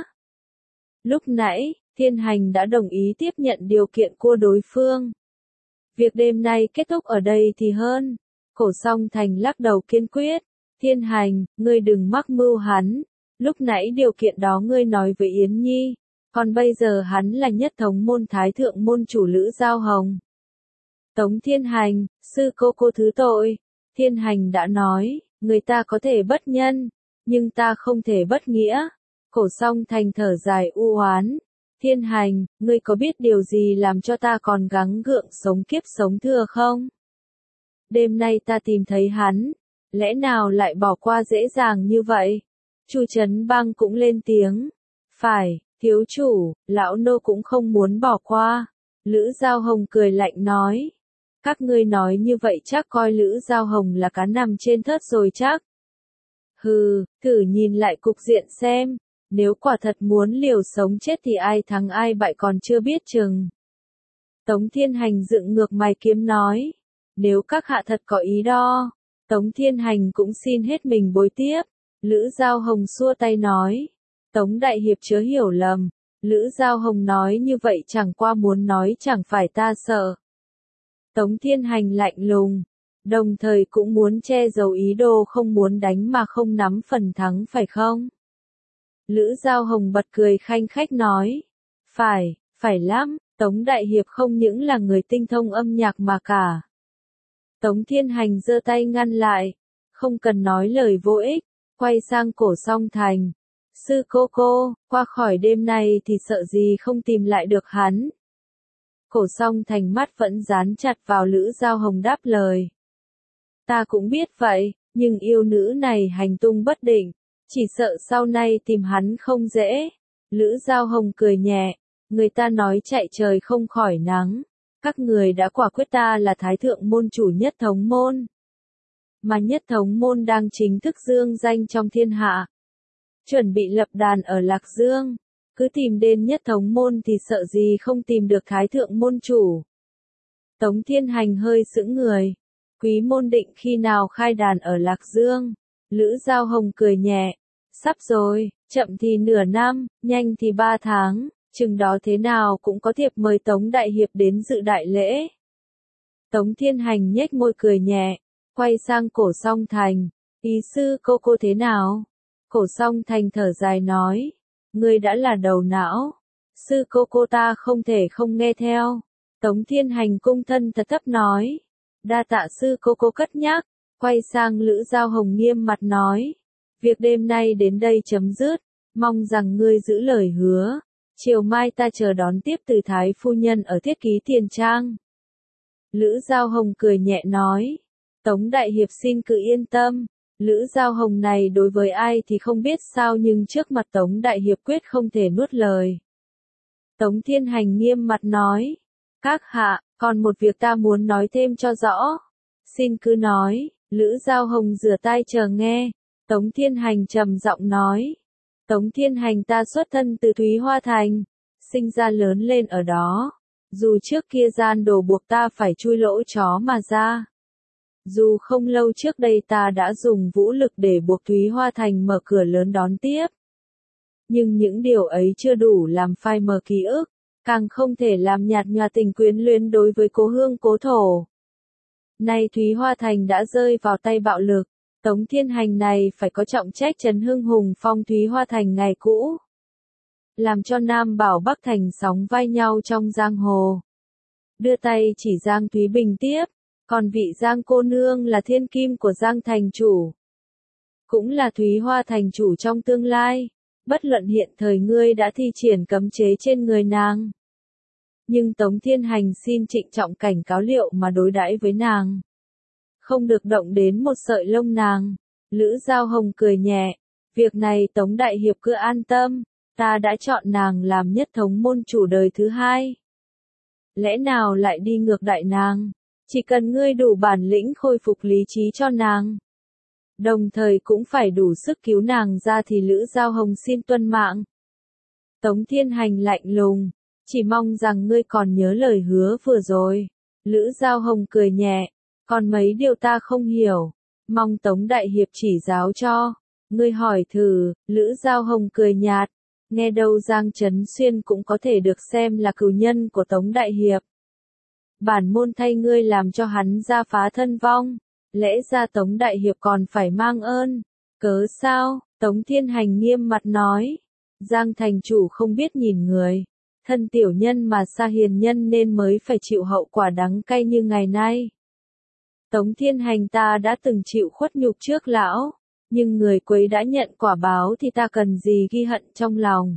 Lúc nãy, Thiên Hành đã đồng ý tiếp nhận điều kiện của đối phương. Việc đêm nay kết thúc ở đây thì hơn. Cổ Song Thành lắc đầu kiên quyết, Thiên Hành, ngươi đừng mắc mưu hắn, lúc nãy điều kiện đó ngươi nói với Yến Nhi, còn bây giờ hắn là nhất thống môn Thái Thượng môn chủ Lữ Giao Hồng. Tống Thiên Hành, sư cô cô thứ tội, Thiên Hành đã nói, người ta có thể bất nhân, nhưng ta không thể bất nghĩa. Cổ Song Thành thở dài u oán, Thiên Hành, ngươi có biết điều gì làm cho ta còn gắng gượng sống kiếp sống thừa không? Đêm nay ta tìm thấy hắn, lẽ nào lại bỏ qua dễ dàng như vậy? Chu Trấn Bang cũng lên tiếng, phải, thiếu chủ, lão nô cũng không muốn bỏ qua. Lữ Giao Hồng cười lạnh nói, các ngươi nói như vậy chắc coi Lữ Giao Hồng là cá nằm trên thớt rồi chắc. Hừ, thử nhìn lại cục diện xem, nếu quả thật muốn liều sống chết thì ai thắng ai bại còn chưa biết chừng. Tống Thiên Hành dựng ngược mày kiếm nói, nếu các hạ thật có ý đo, Tống Thiên Hành cũng xin hết mình bối tiếp. Lữ Giao Hồng xua tay nói, Tống Đại Hiệp chớ hiểu lầm, Lữ Giao Hồng nói như vậy chẳng qua muốn nói chẳng phải ta sợ. Tống Thiên Hành lạnh lùng, đồng thời cũng muốn che giấu ý đồ không muốn đánh mà không nắm phần thắng phải không? Lữ Giao Hồng bật cười khanh khách nói, phải, phải lắm, Tống Đại Hiệp không những là người tinh thông âm nhạc mà cả. Tống Thiên Hành giơ tay ngăn lại, không cần nói lời vô ích, quay sang Cổ Song Thành. Sư cô cô, qua khỏi đêm nay thì sợ gì không tìm lại được hắn. Cổ Song Thành mắt vẫn dán chặt vào Lữ Giao Hồng đáp lời. Ta cũng biết vậy, nhưng yêu nữ này hành tung bất định, chỉ sợ sau này tìm hắn không dễ. Lữ Giao Hồng cười nhẹ, người ta nói chạy trời không khỏi nắng. Các người đã quả quyết ta là Thái Thượng môn chủ nhất thống môn. Mà nhất thống môn đang chính thức dương danh trong thiên hạ. Chuẩn bị lập đàn ở Lạc Dương. Cứ tìm đến nhất thống môn thì sợ gì không tìm được Thái Thượng môn chủ. Tống Thiên Hành hơi sững người. Quý môn định khi nào khai đàn ở Lạc Dương? Lữ Giao Hồng cười nhẹ. Sắp rồi, chậm thì nửa năm, nhanh thì ba tháng. Chừng đó thế nào cũng có thiệp mời Tống Đại Hiệp đến dự đại lễ. Tống Thiên Hành nhếch môi cười nhẹ, quay sang Cổ Song Thành, ý sư cô cô thế nào? Cổ Song Thành thở dài nói, ngươi đã là đầu não, sư cô cô ta không thể không nghe theo. Tống Thiên Hành cung thân thật thấp nói, đa tạ sư cô cô cất nhắc, quay sang Lữ Giao Hồng nghiêm mặt nói, việc đêm nay đến đây chấm dứt, mong rằng ngươi giữ lời hứa. Chiều mai ta chờ đón tiếp từ Thái phu nhân ở Thiết Ký Tiền Trang. Lữ Giao Hồng cười nhẹ nói, Tống Đại Hiệp xin cứ yên tâm, Lữ Giao Hồng này đối với ai thì không biết sao nhưng trước mặt Tống Đại Hiệp quyết không thể nuốt lời. Tống Thiên Hành nghiêm mặt nói, các hạ, còn một việc ta muốn nói thêm cho rõ. Xin cứ nói, Lữ Giao Hồng rửa tay chờ nghe. Tống Thiên Hành trầm giọng nói, Tống Thiên Hành ta xuất thân từ Thúy Hoa Thành, sinh ra lớn lên ở đó. Dù trước kia gian đồ buộc ta phải chui lỗ chó mà ra. Dù không lâu trước đây ta đã dùng vũ lực để buộc Thúy Hoa Thành mở cửa lớn đón tiếp. Nhưng những điều ấy chưa đủ làm phai mờ ký ức, càng không thể làm nhạt nhòa tình quyến luyến đối với cố hương cố thổ. Nay Thúy Hoa Thành đã rơi vào tay bạo lực. Tống Thiên Hành này phải có trọng trách trấn hưng hùng phong Thúy Hoa Thành ngày cũ. Làm cho Nam Bảo Bắc Thành sóng vai nhau trong giang hồ. Đưa tay chỉ Giang Thúy Bình tiếp, còn vị Giang cô nương là thiên kim của Giang thành chủ. Cũng là Thúy Hoa Thành chủ trong tương lai, bất luận hiện thời ngươi đã thi triển cấm chế trên người nàng. Nhưng Tống Thiên Hành xin trịnh trọng cảnh cáo liệu mà đối đãi với nàng. Không được động đến một sợi lông nàng. Lữ Giao Hồng cười nhẹ, việc này Tống Đại Hiệp cứ an tâm, ta đã chọn nàng làm nhất thống môn chủ đời thứ hai. Lẽ nào lại đi ngược đại nàng? Chỉ cần ngươi đủ bản lĩnh khôi phục lý trí cho nàng. Đồng thời cũng phải đủ sức cứu nàng ra thì Lữ Giao Hồng xin tuân mạng. Tống Thiên Hành lạnh lùng, chỉ mong rằng ngươi còn nhớ lời hứa vừa rồi. Lữ Giao Hồng cười nhẹ, còn mấy điều ta không hiểu, mong Tống Đại Hiệp chỉ giáo cho. Ngươi hỏi thử, Lữ Giao Hồng cười nhạt, nghe đâu Giang Trấn Xuyên cũng có thể được xem là cừu nhân của Tống Đại Hiệp. Bản môn thay ngươi làm cho hắn ra phá thân vong, lẽ ra Tống Đại Hiệp còn phải mang ơn. Cớ sao? Tống Thiên Hành nghiêm mặt nói. Giang thành chủ không biết nhìn người, thân tiểu nhân mà xa hiền nhân nên mới phải chịu hậu quả đắng cay như ngày nay. Tống Thiên Hành ta đã từng chịu khuất nhục trước lão, nhưng người quấy đã nhận quả báo thì ta cần gì ghi hận trong lòng.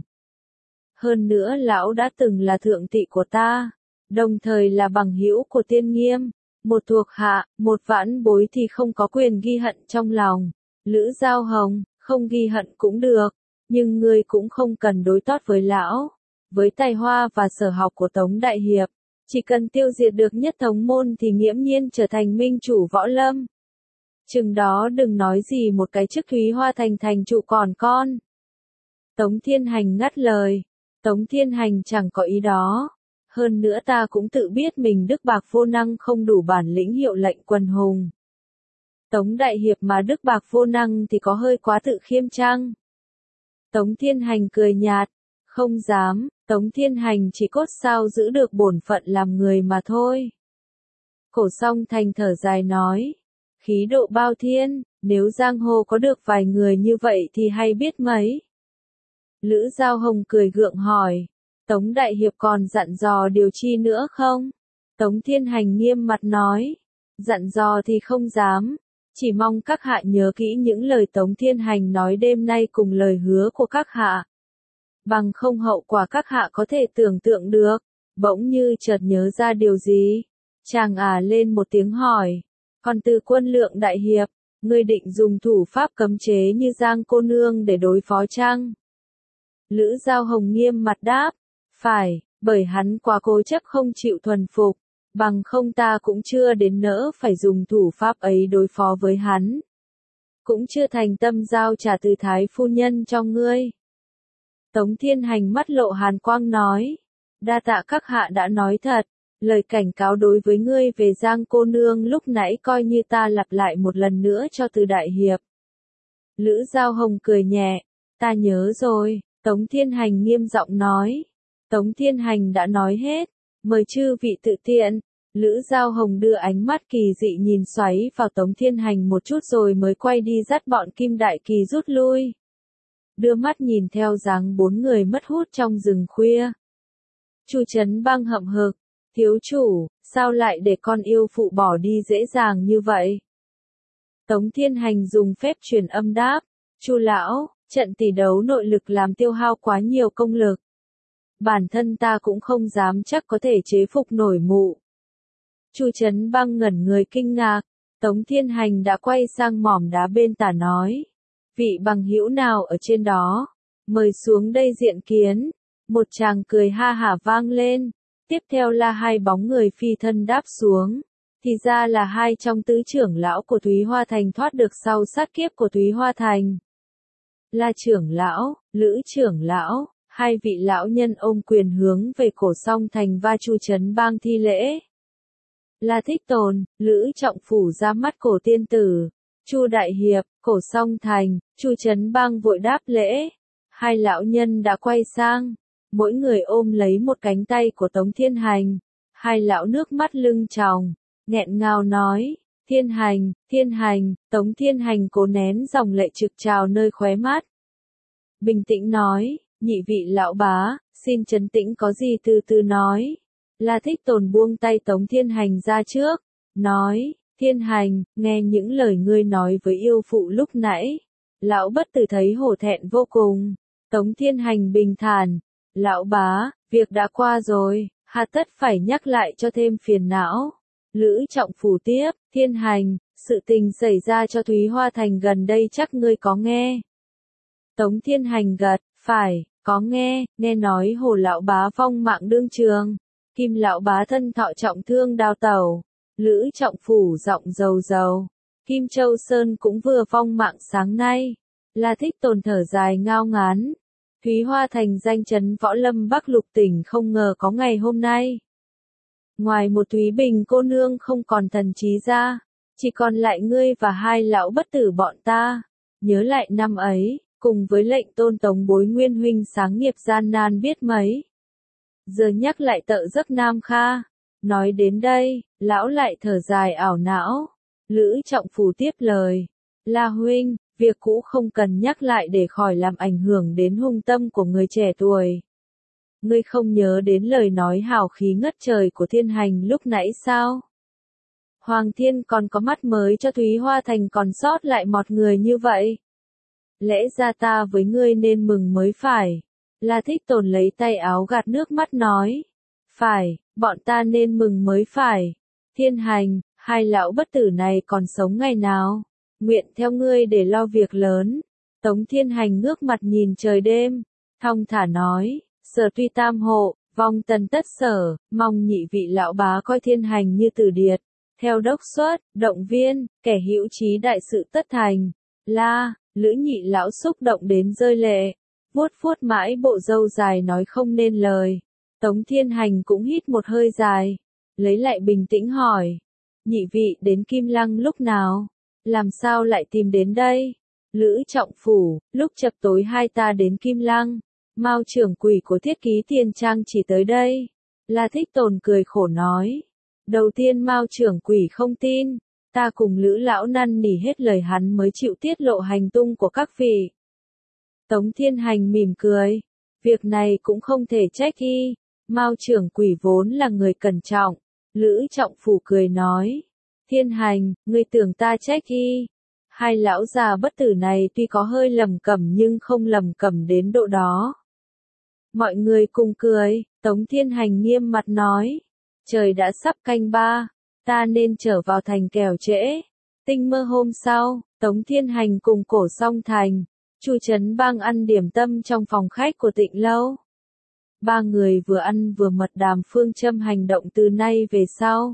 Hơn nữa lão đã từng là thượng tỵ của ta, đồng thời là bằng hữu của Tiên Nghiêm, một thuộc hạ, một vãn bối thì không có quyền ghi hận trong lòng. Lữ Giao Hồng, không ghi hận cũng được, nhưng ngươi cũng không cần đối tốt với lão. Với tài hoa và sở học của Tống Đại Hiệp, chỉ cần tiêu diệt được Nhất Thống môn thì nghiễm nhiên trở thành minh chủ võ lâm. Chừng đó đừng nói gì một cái chức Thúy Hoa Thành thành trụ còn con. Tống Thiên Hành ngắt lời, Tống Thiên Hành chẳng có ý đó. Hơn nữa ta cũng tự biết mình đức bạc vô năng không đủ bản lĩnh hiệu lệnh quần hùng. Tống Đại Hiệp mà đức bạc vô năng thì có hơi quá tự khiêm trang. Tống Thiên Hành cười nhạt, không dám, Tống Thiên Hành chỉ cốt sao giữ được bổn phận làm người mà thôi. Cổ Song Thành thở dài nói, khí độ bao thiên, nếu giang hồ có được vài người như vậy thì hay biết mấy. Lữ Giao Hồng cười gượng hỏi, Tống Đại Hiệp còn dặn dò điều chi nữa không? Tống Thiên Hành nghiêm mặt nói, dặn dò thì không dám, chỉ mong các hạ nhớ kỹ những lời Tống Thiên Hành nói đêm nay cùng lời hứa của các hạ. Bằng không hậu quả các hạ có thể tưởng tượng được. Bỗng như chợt nhớ ra điều gì, chàng à lên một tiếng hỏi, còn Từ Quân Lượng Đại Hiệp, ngươi định dùng thủ pháp cấm chế như Giang cô nương để đối phó chăng? Lữ Giao Hồng nghiêm mặt đáp, phải, bởi hắn quá cố chấp không chịu thuần phục, bằng không ta cũng chưa đến nỡ phải dùng thủ pháp ấy đối phó với hắn. Cũng chưa thành tâm giao trả từ thái phu nhân cho ngươi. Tống Thiên Hành mắt lộ hàn quang nói, đa tạ các hạ đã nói thật, lời cảnh cáo đối với ngươi về Giang cô nương lúc nãy coi như ta lặp lại một lần nữa cho Từ Đại Hiệp. Lữ Giao Hồng cười nhẹ, ta nhớ rồi, Tống Thiên Hành nghiêm giọng nói. Tống Thiên Hành đã nói hết, mời chư vị tự tiện. Lữ Giao Hồng đưa ánh mắt kỳ dị nhìn xoáy vào Tống Thiên Hành một chút rồi mới quay đi dắt bọn Kim Đại Kỳ rút lui. Đưa mắt nhìn theo dáng bốn người mất hút trong rừng khuya. Chu Trấn Bang hậm hực, thiếu chủ, sao lại để con yêu phụ bỏ đi dễ dàng như vậy? Tống Thiên Hành dùng phép truyền âm đáp, Chu lão, trận tỷ đấu nội lực làm tiêu hao quá nhiều công lực. Bản thân ta cũng không dám chắc có thể chế phục nổi mụ. Chu Trấn Bang ngẩn người kinh ngạc, Tống Thiên Hành đã quay sang mỏm đá bên tả nói, vị bằng hữu nào ở trên đó, mời xuống đây diện kiến. Một chàng cười ha hả vang lên, tiếp theo là hai bóng người phi thân đáp xuống, thì ra là hai trong tứ trưởng lão của Thúy Hoa Thành thoát được sau sát kiếp của Thúy Hoa Thành. La trưởng lão, Lữ trưởng lão, hai vị lão nhân ôm quyền hướng về Cổ Song Thành và Chu Trấn Bang thi lễ. La Thích Tồn, Lữ Trọng Phủ ra mắt Cổ tiên tử, Chu Đại Hiệp, Cổ Song Thành, Chu Trấn Bang vội đáp lễ. Hai lão nhân đã quay sang, mỗi người ôm lấy một cánh tay của Tống Thiên Hành. Hai lão nước mắt lưng tròng, nghẹn ngào nói, Thiên Hành, Thiên Hành. Tống Thiên Hành cố nén dòng lệ trực trào nơi khóe mắt. Bình tĩnh nói, nhị vị lão bá, xin trấn tĩnh có gì từ từ nói. La Thích Tồn buông tay Tống Thiên Hành ra trước, nói, Thiên Hành, nghe những lời ngươi nói với yêu phụ lúc nãy. Lão bất tử thấy hổ thẹn vô cùng. Tống Thiên Hành bình thản, lão bá, việc đã qua rồi, hà tất phải nhắc lại cho thêm phiền não. Lữ Trọng Phủ tiếp, Thiên Hành, sự tình xảy ra cho Thúy Hoa Thành gần đây chắc ngươi có nghe. Tống Thiên Hành gật, phải, có nghe, nghe nói Hồ lão bá vong mạng đương trường, Kim lão bá thân thọ trọng thương đào tẩu, Lữ Trọng Phủ giọng dầu dầu. Kim Châu Sơn cũng vừa vong mạng sáng nay. La Thích Tồn thở dài ngao ngán. Thúy Hoa thành danh chấn võ lâm Bắc Lục tỉnh không ngờ có ngày hôm nay. Ngoài một Thúy Bình cô nương không còn thần trí ra, chỉ còn lại ngươi và hai lão bất tử bọn ta. Nhớ lại năm ấy, cùng với lệnh tôn tống bối nguyên huynh sáng nghiệp gian nan biết mấy. Giờ nhắc lại tợ giấc Nam Kha. Nói đến đây, lão lại thở dài ảo não. Lữ Trọng Phủ tiếp lời. La huynh, việc cũ không cần nhắc lại để khỏi làm ảnh hưởng đến hung tâm của người trẻ tuổi. Ngươi không nhớ đến lời nói hào khí ngất trời của Thiên Hành lúc nãy sao? Hoàng Thiên còn có mắt mới cho Thúy Hoa Thành còn sót lại một người như vậy. Lẽ ra ta với ngươi nên mừng mới phải. La Thích Tồn lấy tay áo gạt nước mắt nói. Phải, bọn ta nên mừng mới phải. Thiên Hành, hai lão bất tử này còn sống ngày nào? Nguyện theo ngươi để lo việc lớn. Tống Thiên Hành ngước mặt nhìn trời đêm, thong thả nói, sở tuy tam hộ, vong tần tất sở, mong nhị vị lão bá coi Thiên Hành như tử điệt. Theo đốc xuất, động viên, kẻ hữu chí đại sự tất thành. La, Lữ nhị lão xúc động đến rơi lệ, vuốt vuốt mãi bộ râu dài nói không nên lời. Tống Thiên Hành cũng hít một hơi dài, lấy lại bình tĩnh hỏi. Nhị vị đến Kim Lăng lúc nào? Làm sao lại tìm đến đây? Lữ Trọng Phủ, lúc chập tối hai ta đến Kim Lăng. Mao trưởng quỷ của Thiết Ký Tiền Trang chỉ tới đây. La Thích Tồn cười khổ nói. Đầu tiên Mao trưởng quỷ không tin. Ta cùng Lữ lão năn nỉ hết lời hắn mới chịu tiết lộ hành tung của các vị. Tống Thiên Hành mỉm cười. Việc này cũng không thể trách y. Mao trưởng quỷ vốn là người cẩn trọng. Lữ Trọng Phủ cười nói. Thiên Hành, ngươi tưởng ta trách y. Hai lão già bất tử này tuy có hơi lầm cẩm nhưng không lầm cẩm đến độ đó. Mọi người cùng cười, Tống Thiên Hành nghiêm mặt nói. Trời đã sắp canh ba, ta nên trở vào thành kẻo trễ. Tinh mơ hôm sau, Tống Thiên Hành cùng Cổ Song Thành, Chu Trấn Bang ăn điểm tâm trong phòng khách của Tịnh Lâu. Ba người vừa ăn vừa mật đàm phương châm hành động từ nay về sau.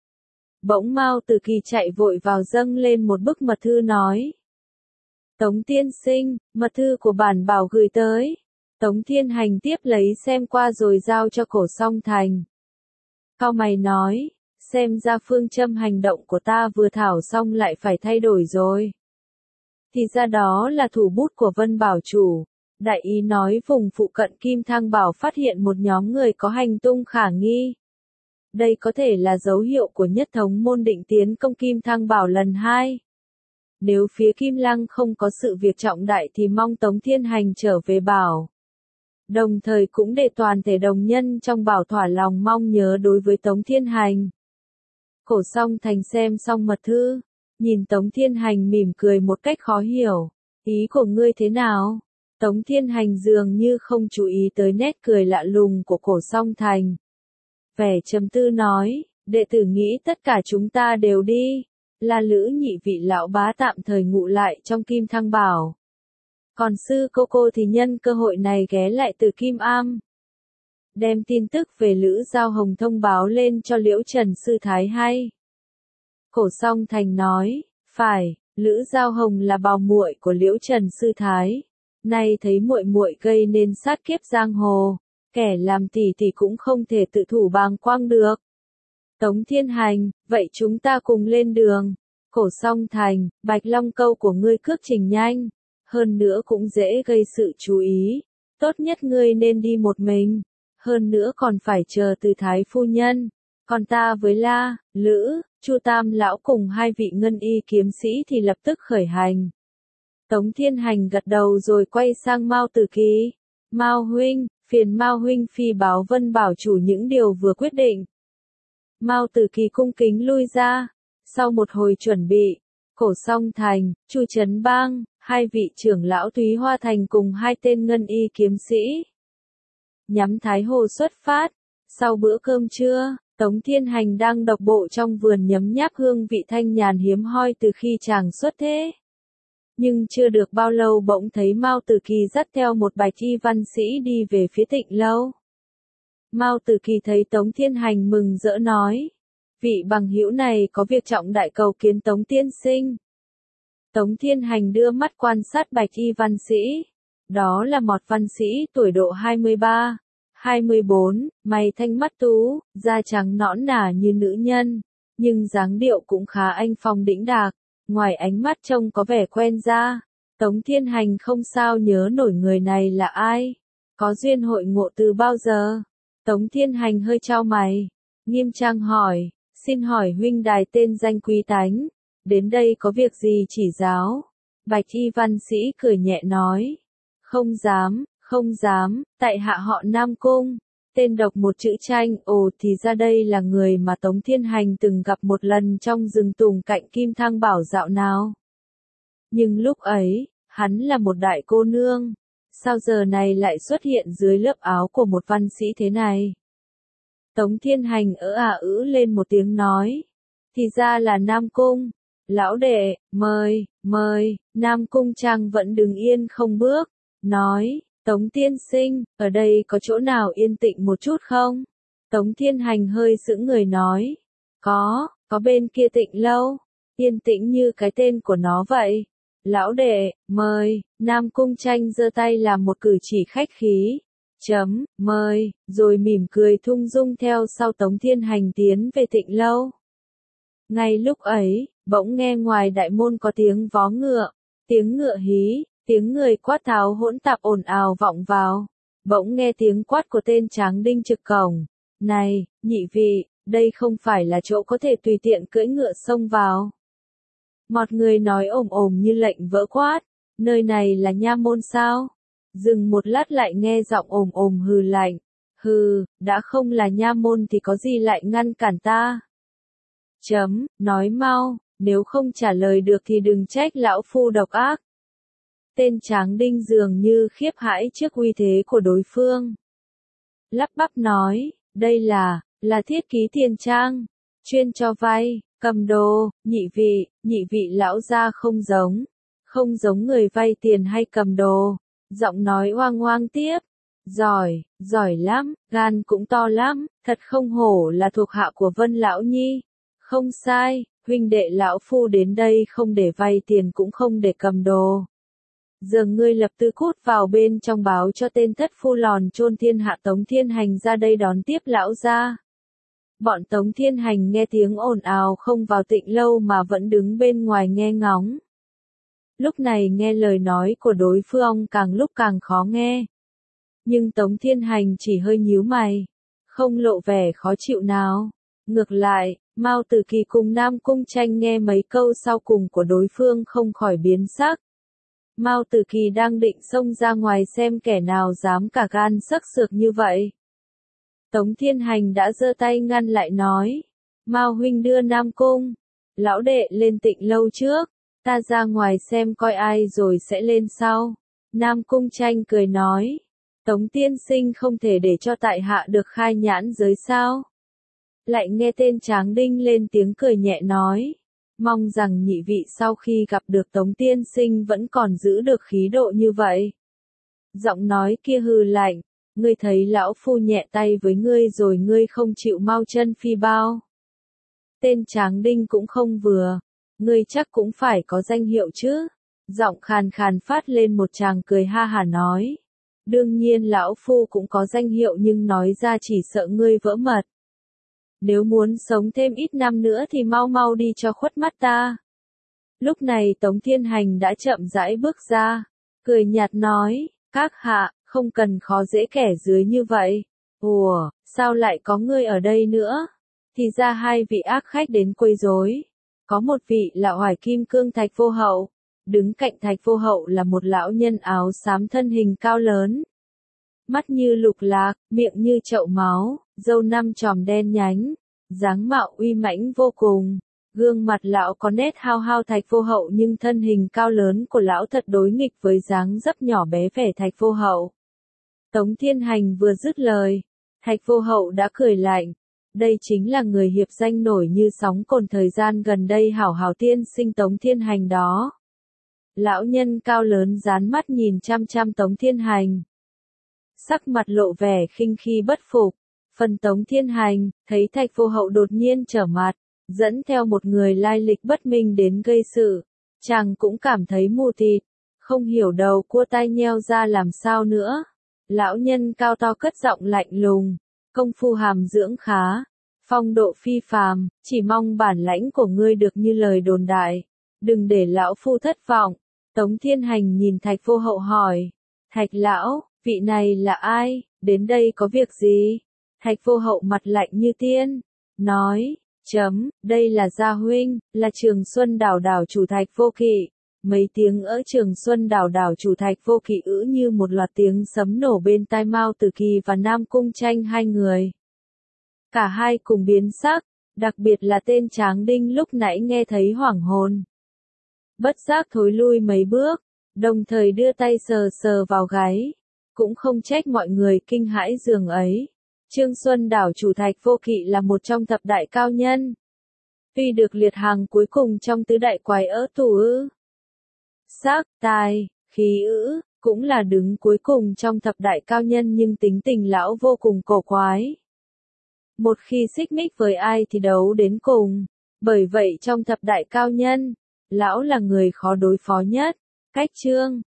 Bỗng Mao Tử Kỳ chạy vội vào dâng lên một bức mật thư nói. Tống tiên sinh, mật thư của bản bảo gửi tới. Tống Thiên Hành tiếp lấy xem qua rồi giao cho Cổ Song Thành. Cao mày nói, xem ra phương châm hành động của ta vừa thảo xong lại phải thay đổi rồi. Thì ra đó là thủ bút của Vân Bảo chủ. Đại ý nói vùng phụ cận Kim Thang Bảo phát hiện một nhóm người có hành tung khả nghi. Đây có thể là dấu hiệu của nhất thống môn định tiến công Kim Thang Bảo lần hai. Nếu phía Kim Lăng không có sự việc trọng đại thì mong Tống Thiên Hành trở về bảo. Đồng thời cũng để toàn thể đồng nhân trong bảo thỏa lòng mong nhớ đối với Tống Thiên Hành. Cổ Song Thành xem xong mật thư, nhìn Tống Thiên Hành mỉm cười một cách khó hiểu. Ý của ngươi thế nào? Tống Thiên Hành dường như không chú ý tới nét cười lạ lùng của Cổ Song Thành. Vẻ trầm tư nói, đệ tử nghĩ tất cả chúng ta đều đi. Là Lữ nhị vị lão bá tạm thời ngụ lại trong Kim Thang Bảo. Còn sư cô cô thì nhân cơ hội này ghé lại từ Kim Am. Đem tin tức về Lữ Giao Hồng thông báo lên cho Liễu Trần Sư Thái hay. Cổ Song Thành nói, phải, Lữ Giao Hồng là bào muội của Liễu Trần Sư Thái. Nay thấy muội muội gây nên sát kiếp giang hồ, kẻ làm tỷ tỷ cũng không thể tự thủ bàng quang được. Tống Thiên Hành, vậy chúng ta cùng lên đường. Cổ Song Thành, Bạch Long câu của ngươi cước trình nhanh, hơn nữa cũng dễ gây sự chú ý. Tốt nhất ngươi nên đi một mình, hơn nữa còn phải chờ từ Thái phu nhân. Còn ta với La, Lữ, Chu Tam lão cùng hai vị ngân y kiếm sĩ thì lập tức khởi hành. Tống Thiên Hành gật đầu rồi quay sang Mao Tử Kỳ. Mao huynh, phiền Mao huynh phi báo Vân Bảo chủ những điều vừa quyết định. Mao Tử Kỳ cung kính lui ra. Sau một hồi chuẩn bị, Cổ Song Thành, Chu Trấn Bang, hai vị trưởng lão Thúy Hoa Thành cùng hai tên ngân y kiếm sĩ nhắm Thái Hồ xuất phát. Sau bữa cơm trưa, Tống Thiên Hành đang độc bộ trong vườn nhấm nháp hương vị thanh nhàn hiếm hoi từ khi chàng xuất thế. Nhưng chưa được bao lâu bỗng thấy Mao Tử Kỳ dắt theo một bạch y văn sĩ đi về phía Tịnh Lâu. Mao Tử Kỳ thấy Tống Thiên Hành mừng rỡ nói. Vị bằng hữu này có việc trọng đại cầu kiến Tống tiên sinh. Tống Thiên Hành đưa mắt quan sát bạch y văn sĩ. Đó là một văn sĩ tuổi độ hai mươi ba, hai mươi bốn, mày thanh mắt tú, da trắng nõn nà như nữ nhân, nhưng dáng điệu cũng khá anh phong đĩnh đạc, ngoài ánh mắt trông có vẻ quen ra. Tống Thiên Hành không sao nhớ nổi người này là ai, có duyên hội ngộ từ bao giờ. Tống Thiên Hành hơi chau mày, nghiêm trang hỏi, xin hỏi huynh đài tên danh quý tánh, đến đây có việc gì chỉ giáo? Bạch y văn sĩ cười nhẹ nói, không dám, không dám, tại hạ họ Nam Cung, tên độc một chữ Tranh. Ồ, thì ra đây là người mà Tống Thiên Hành từng gặp một lần trong rừng tùng cạnh Kim Thang Bảo dạo nào. Nhưng lúc ấy, hắn là một đại cô nương, sao giờ này lại xuất hiện dưới lớp áo của một văn sĩ thế này? Tống Thiên Hành ỡ à ữ lên một tiếng nói, thì ra là Nam Cung. Lão đệ, mời, mời. Nam Cung Trang vẫn đứng yên không bước, nói, Tống tiên sinh, ở đây có chỗ nào yên tĩnh một chút không? Tống Thiên Hành hơi sững người nói, có, có bên kia Tịnh Lâu, yên tĩnh như cái tên của nó vậy. Lão đệ, mời. Nam Cung Tranh giơ tay làm một cử chỉ khách khí, chấm, mời, rồi mỉm cười thung dung theo sau Tống Thiên Hành tiến về Tịnh Lâu. Ngay lúc ấy, bỗng nghe ngoài đại môn có tiếng vó ngựa, tiếng ngựa hí, tiếng người quát tháo hỗn tạp ồn ào vọng vào. Bỗng nghe tiếng quát của tên tráng đinh trực cổng, này, nhị vị, đây không phải là chỗ có thể tùy tiện cưỡi ngựa xông vào. Một người nói ồm ồm như lệnh vỡ quát, nơi này là nha môn sao? Dừng một lát lại nghe giọng ồm ồm hừ lạnh, hừ, đã không là nha môn thì có gì lại ngăn cản ta? Chấm, nói mau, nếu không trả lời được thì đừng trách lão phu độc ác. Tên tráng đinh dường như khiếp hãi trước uy thế của đối phương. Lắp bắp nói, đây là, là Thiết Ký Tiền Trang, chuyên cho vay, cầm đồ. Nhị vị, nhị vị lão gia không giống, không giống người vay tiền hay cầm đồ. Giọng nói oang oang tiếp, giỏi, giỏi lắm, gan cũng to lắm, thật không hổ là thuộc hạ của Vân Lão Nhi. Không sai, huynh đệ lão phu đến đây không để vay tiền cũng không để cầm đồ. Giờ ngươi lập tức cút vào bên trong báo cho tên thất phu lòn chôn thiên hạ Tống Thiên Hành ra đây đón tiếp lão gia. Bọn Tống Thiên Hành nghe tiếng ồn ào không vào Tịnh Lâu mà vẫn đứng bên ngoài nghe ngóng. Lúc này nghe lời nói của đối phương càng lúc càng khó nghe. Nhưng Tống Thiên Hành chỉ hơi nhíu mày, không lộ vẻ khó chịu nào. Ngược lại, Mao Tử Kỳ cùng Nam Cung Tranh nghe mấy câu sau cùng của đối phương không khỏi biến sắc. Mao Tử Kỳ đang định xông ra ngoài xem kẻ nào dám cả gan sắc sược như vậy. Tống Thiên Hành đã giơ tay ngăn lại nói, Mao huynh đưa Nam Cung, lão đệ lên Tịnh Lâu trước, ta ra ngoài xem coi ai rồi sẽ lên sau. Nam Cung Tranh cười nói, Tống tiên sinh không thể để cho tại hạ được khai nhãn giới sao? Lại nghe tên tráng đinh lên tiếng cười nhẹ nói, mong rằng nhị vị sau khi gặp được Tống tiên sinh vẫn còn giữ được khí độ như vậy. Giọng nói kia hừ lạnh, ngươi thấy lão phu nhẹ tay với ngươi rồi ngươi không chịu mau chân phi bao. Tên tráng đinh cũng không vừa, ngươi chắc cũng phải có danh hiệu chứ. Giọng khàn khàn phát lên một tràng cười ha hả nói, đương nhiên lão phu cũng có danh hiệu nhưng nói ra chỉ sợ ngươi vỡ mật. Nếu muốn sống thêm ít năm nữa thì mau mau đi cho khuất mắt ta. Lúc này Tống Thiên Hành đã chậm rãi bước ra, cười nhạt nói, các hạ, không cần khó dễ kẻ dưới như vậy. Ủa, sao lại có ngươi ở đây nữa? Thì ra hai vị ác khách đến quấy rối. Có một vị là Hoài Kim Cương Thạch Vô Hậu, đứng cạnh Thạch Vô Hậu là một lão nhân áo xám thân hình cao lớn. Mắt như lục lạc, miệng như chậu máu, râu năm chòm đen nhánh, dáng mạo uy mãnh vô cùng. Gương mặt lão có nét hao hao Thạch Vô Hậu nhưng thân hình cao lớn của lão thật đối nghịch với dáng dấp nhỏ bé vẻ Thạch Vô Hậu. Tống Thiên Hành vừa dứt lời, Thạch Vô Hậu đã cười lạnh. Đây chính là người hiệp danh nổi như sóng cồn thời gian gần đây hảo hảo tiên sinh Tống Thiên Hành đó. Lão nhân cao lớn dán mắt nhìn chăm chăm Tống Thiên Hành. Sắc mặt lộ vẻ khinh khi bất phục, Phần Tống Thiên Hành, thấy Thạch Vô Hậu đột nhiên trở mặt, dẫn theo một người lai lịch bất minh đến gây sự, chàng cũng cảm thấy mù tịt, không hiểu đầu cua tai nheo ra làm sao nữa. Lão nhân cao to cất giọng lạnh lùng, công phu hàm dưỡng khá, phong độ phi phàm, chỉ mong bản lãnh của ngươi được như lời đồn đại, đừng để lão phu thất vọng. Tống Thiên Hành nhìn Thạch Vô Hậu hỏi, Thạch lão, vị này là ai, đến đây có việc gì? Thạch Vô Hậu mặt lạnh như tiên, nói, chấm, đây là Gia huynh, là Trường Xuân Đảo đảo chủ Thạch Vô Kỵ. Mấy tiếng ở Trường Xuân Đảo đảo chủ Thạch Vô Kỵ ữ như một loạt tiếng sấm nổ bên tai Mao Tử Kỳ và Nam Cung Tranh hai người. Cả hai cùng biến sắc, đặc biệt là tên Tráng Đinh lúc nãy nghe thấy hoảng hồn. Bất giác thối lui mấy bước, đồng thời đưa tay sờ sờ vào gáy, cũng không trách mọi người kinh hãi dường ấy. Trương Xuân Đảo chủ Thạch Vô Kỵ là một trong thập đại cao nhân. Tuy được liệt hàng cuối cùng trong tứ đại quái ỡ tù ư. Sắc, tài, khí ữ, cũng là đứng cuối cùng trong thập đại cao nhân nhưng tính tình lão vô cùng cổ quái. Một khi xích mích với ai thì đấu đến cùng. Bởi vậy trong thập đại cao nhân, lão là người khó đối phó nhất. Cách chương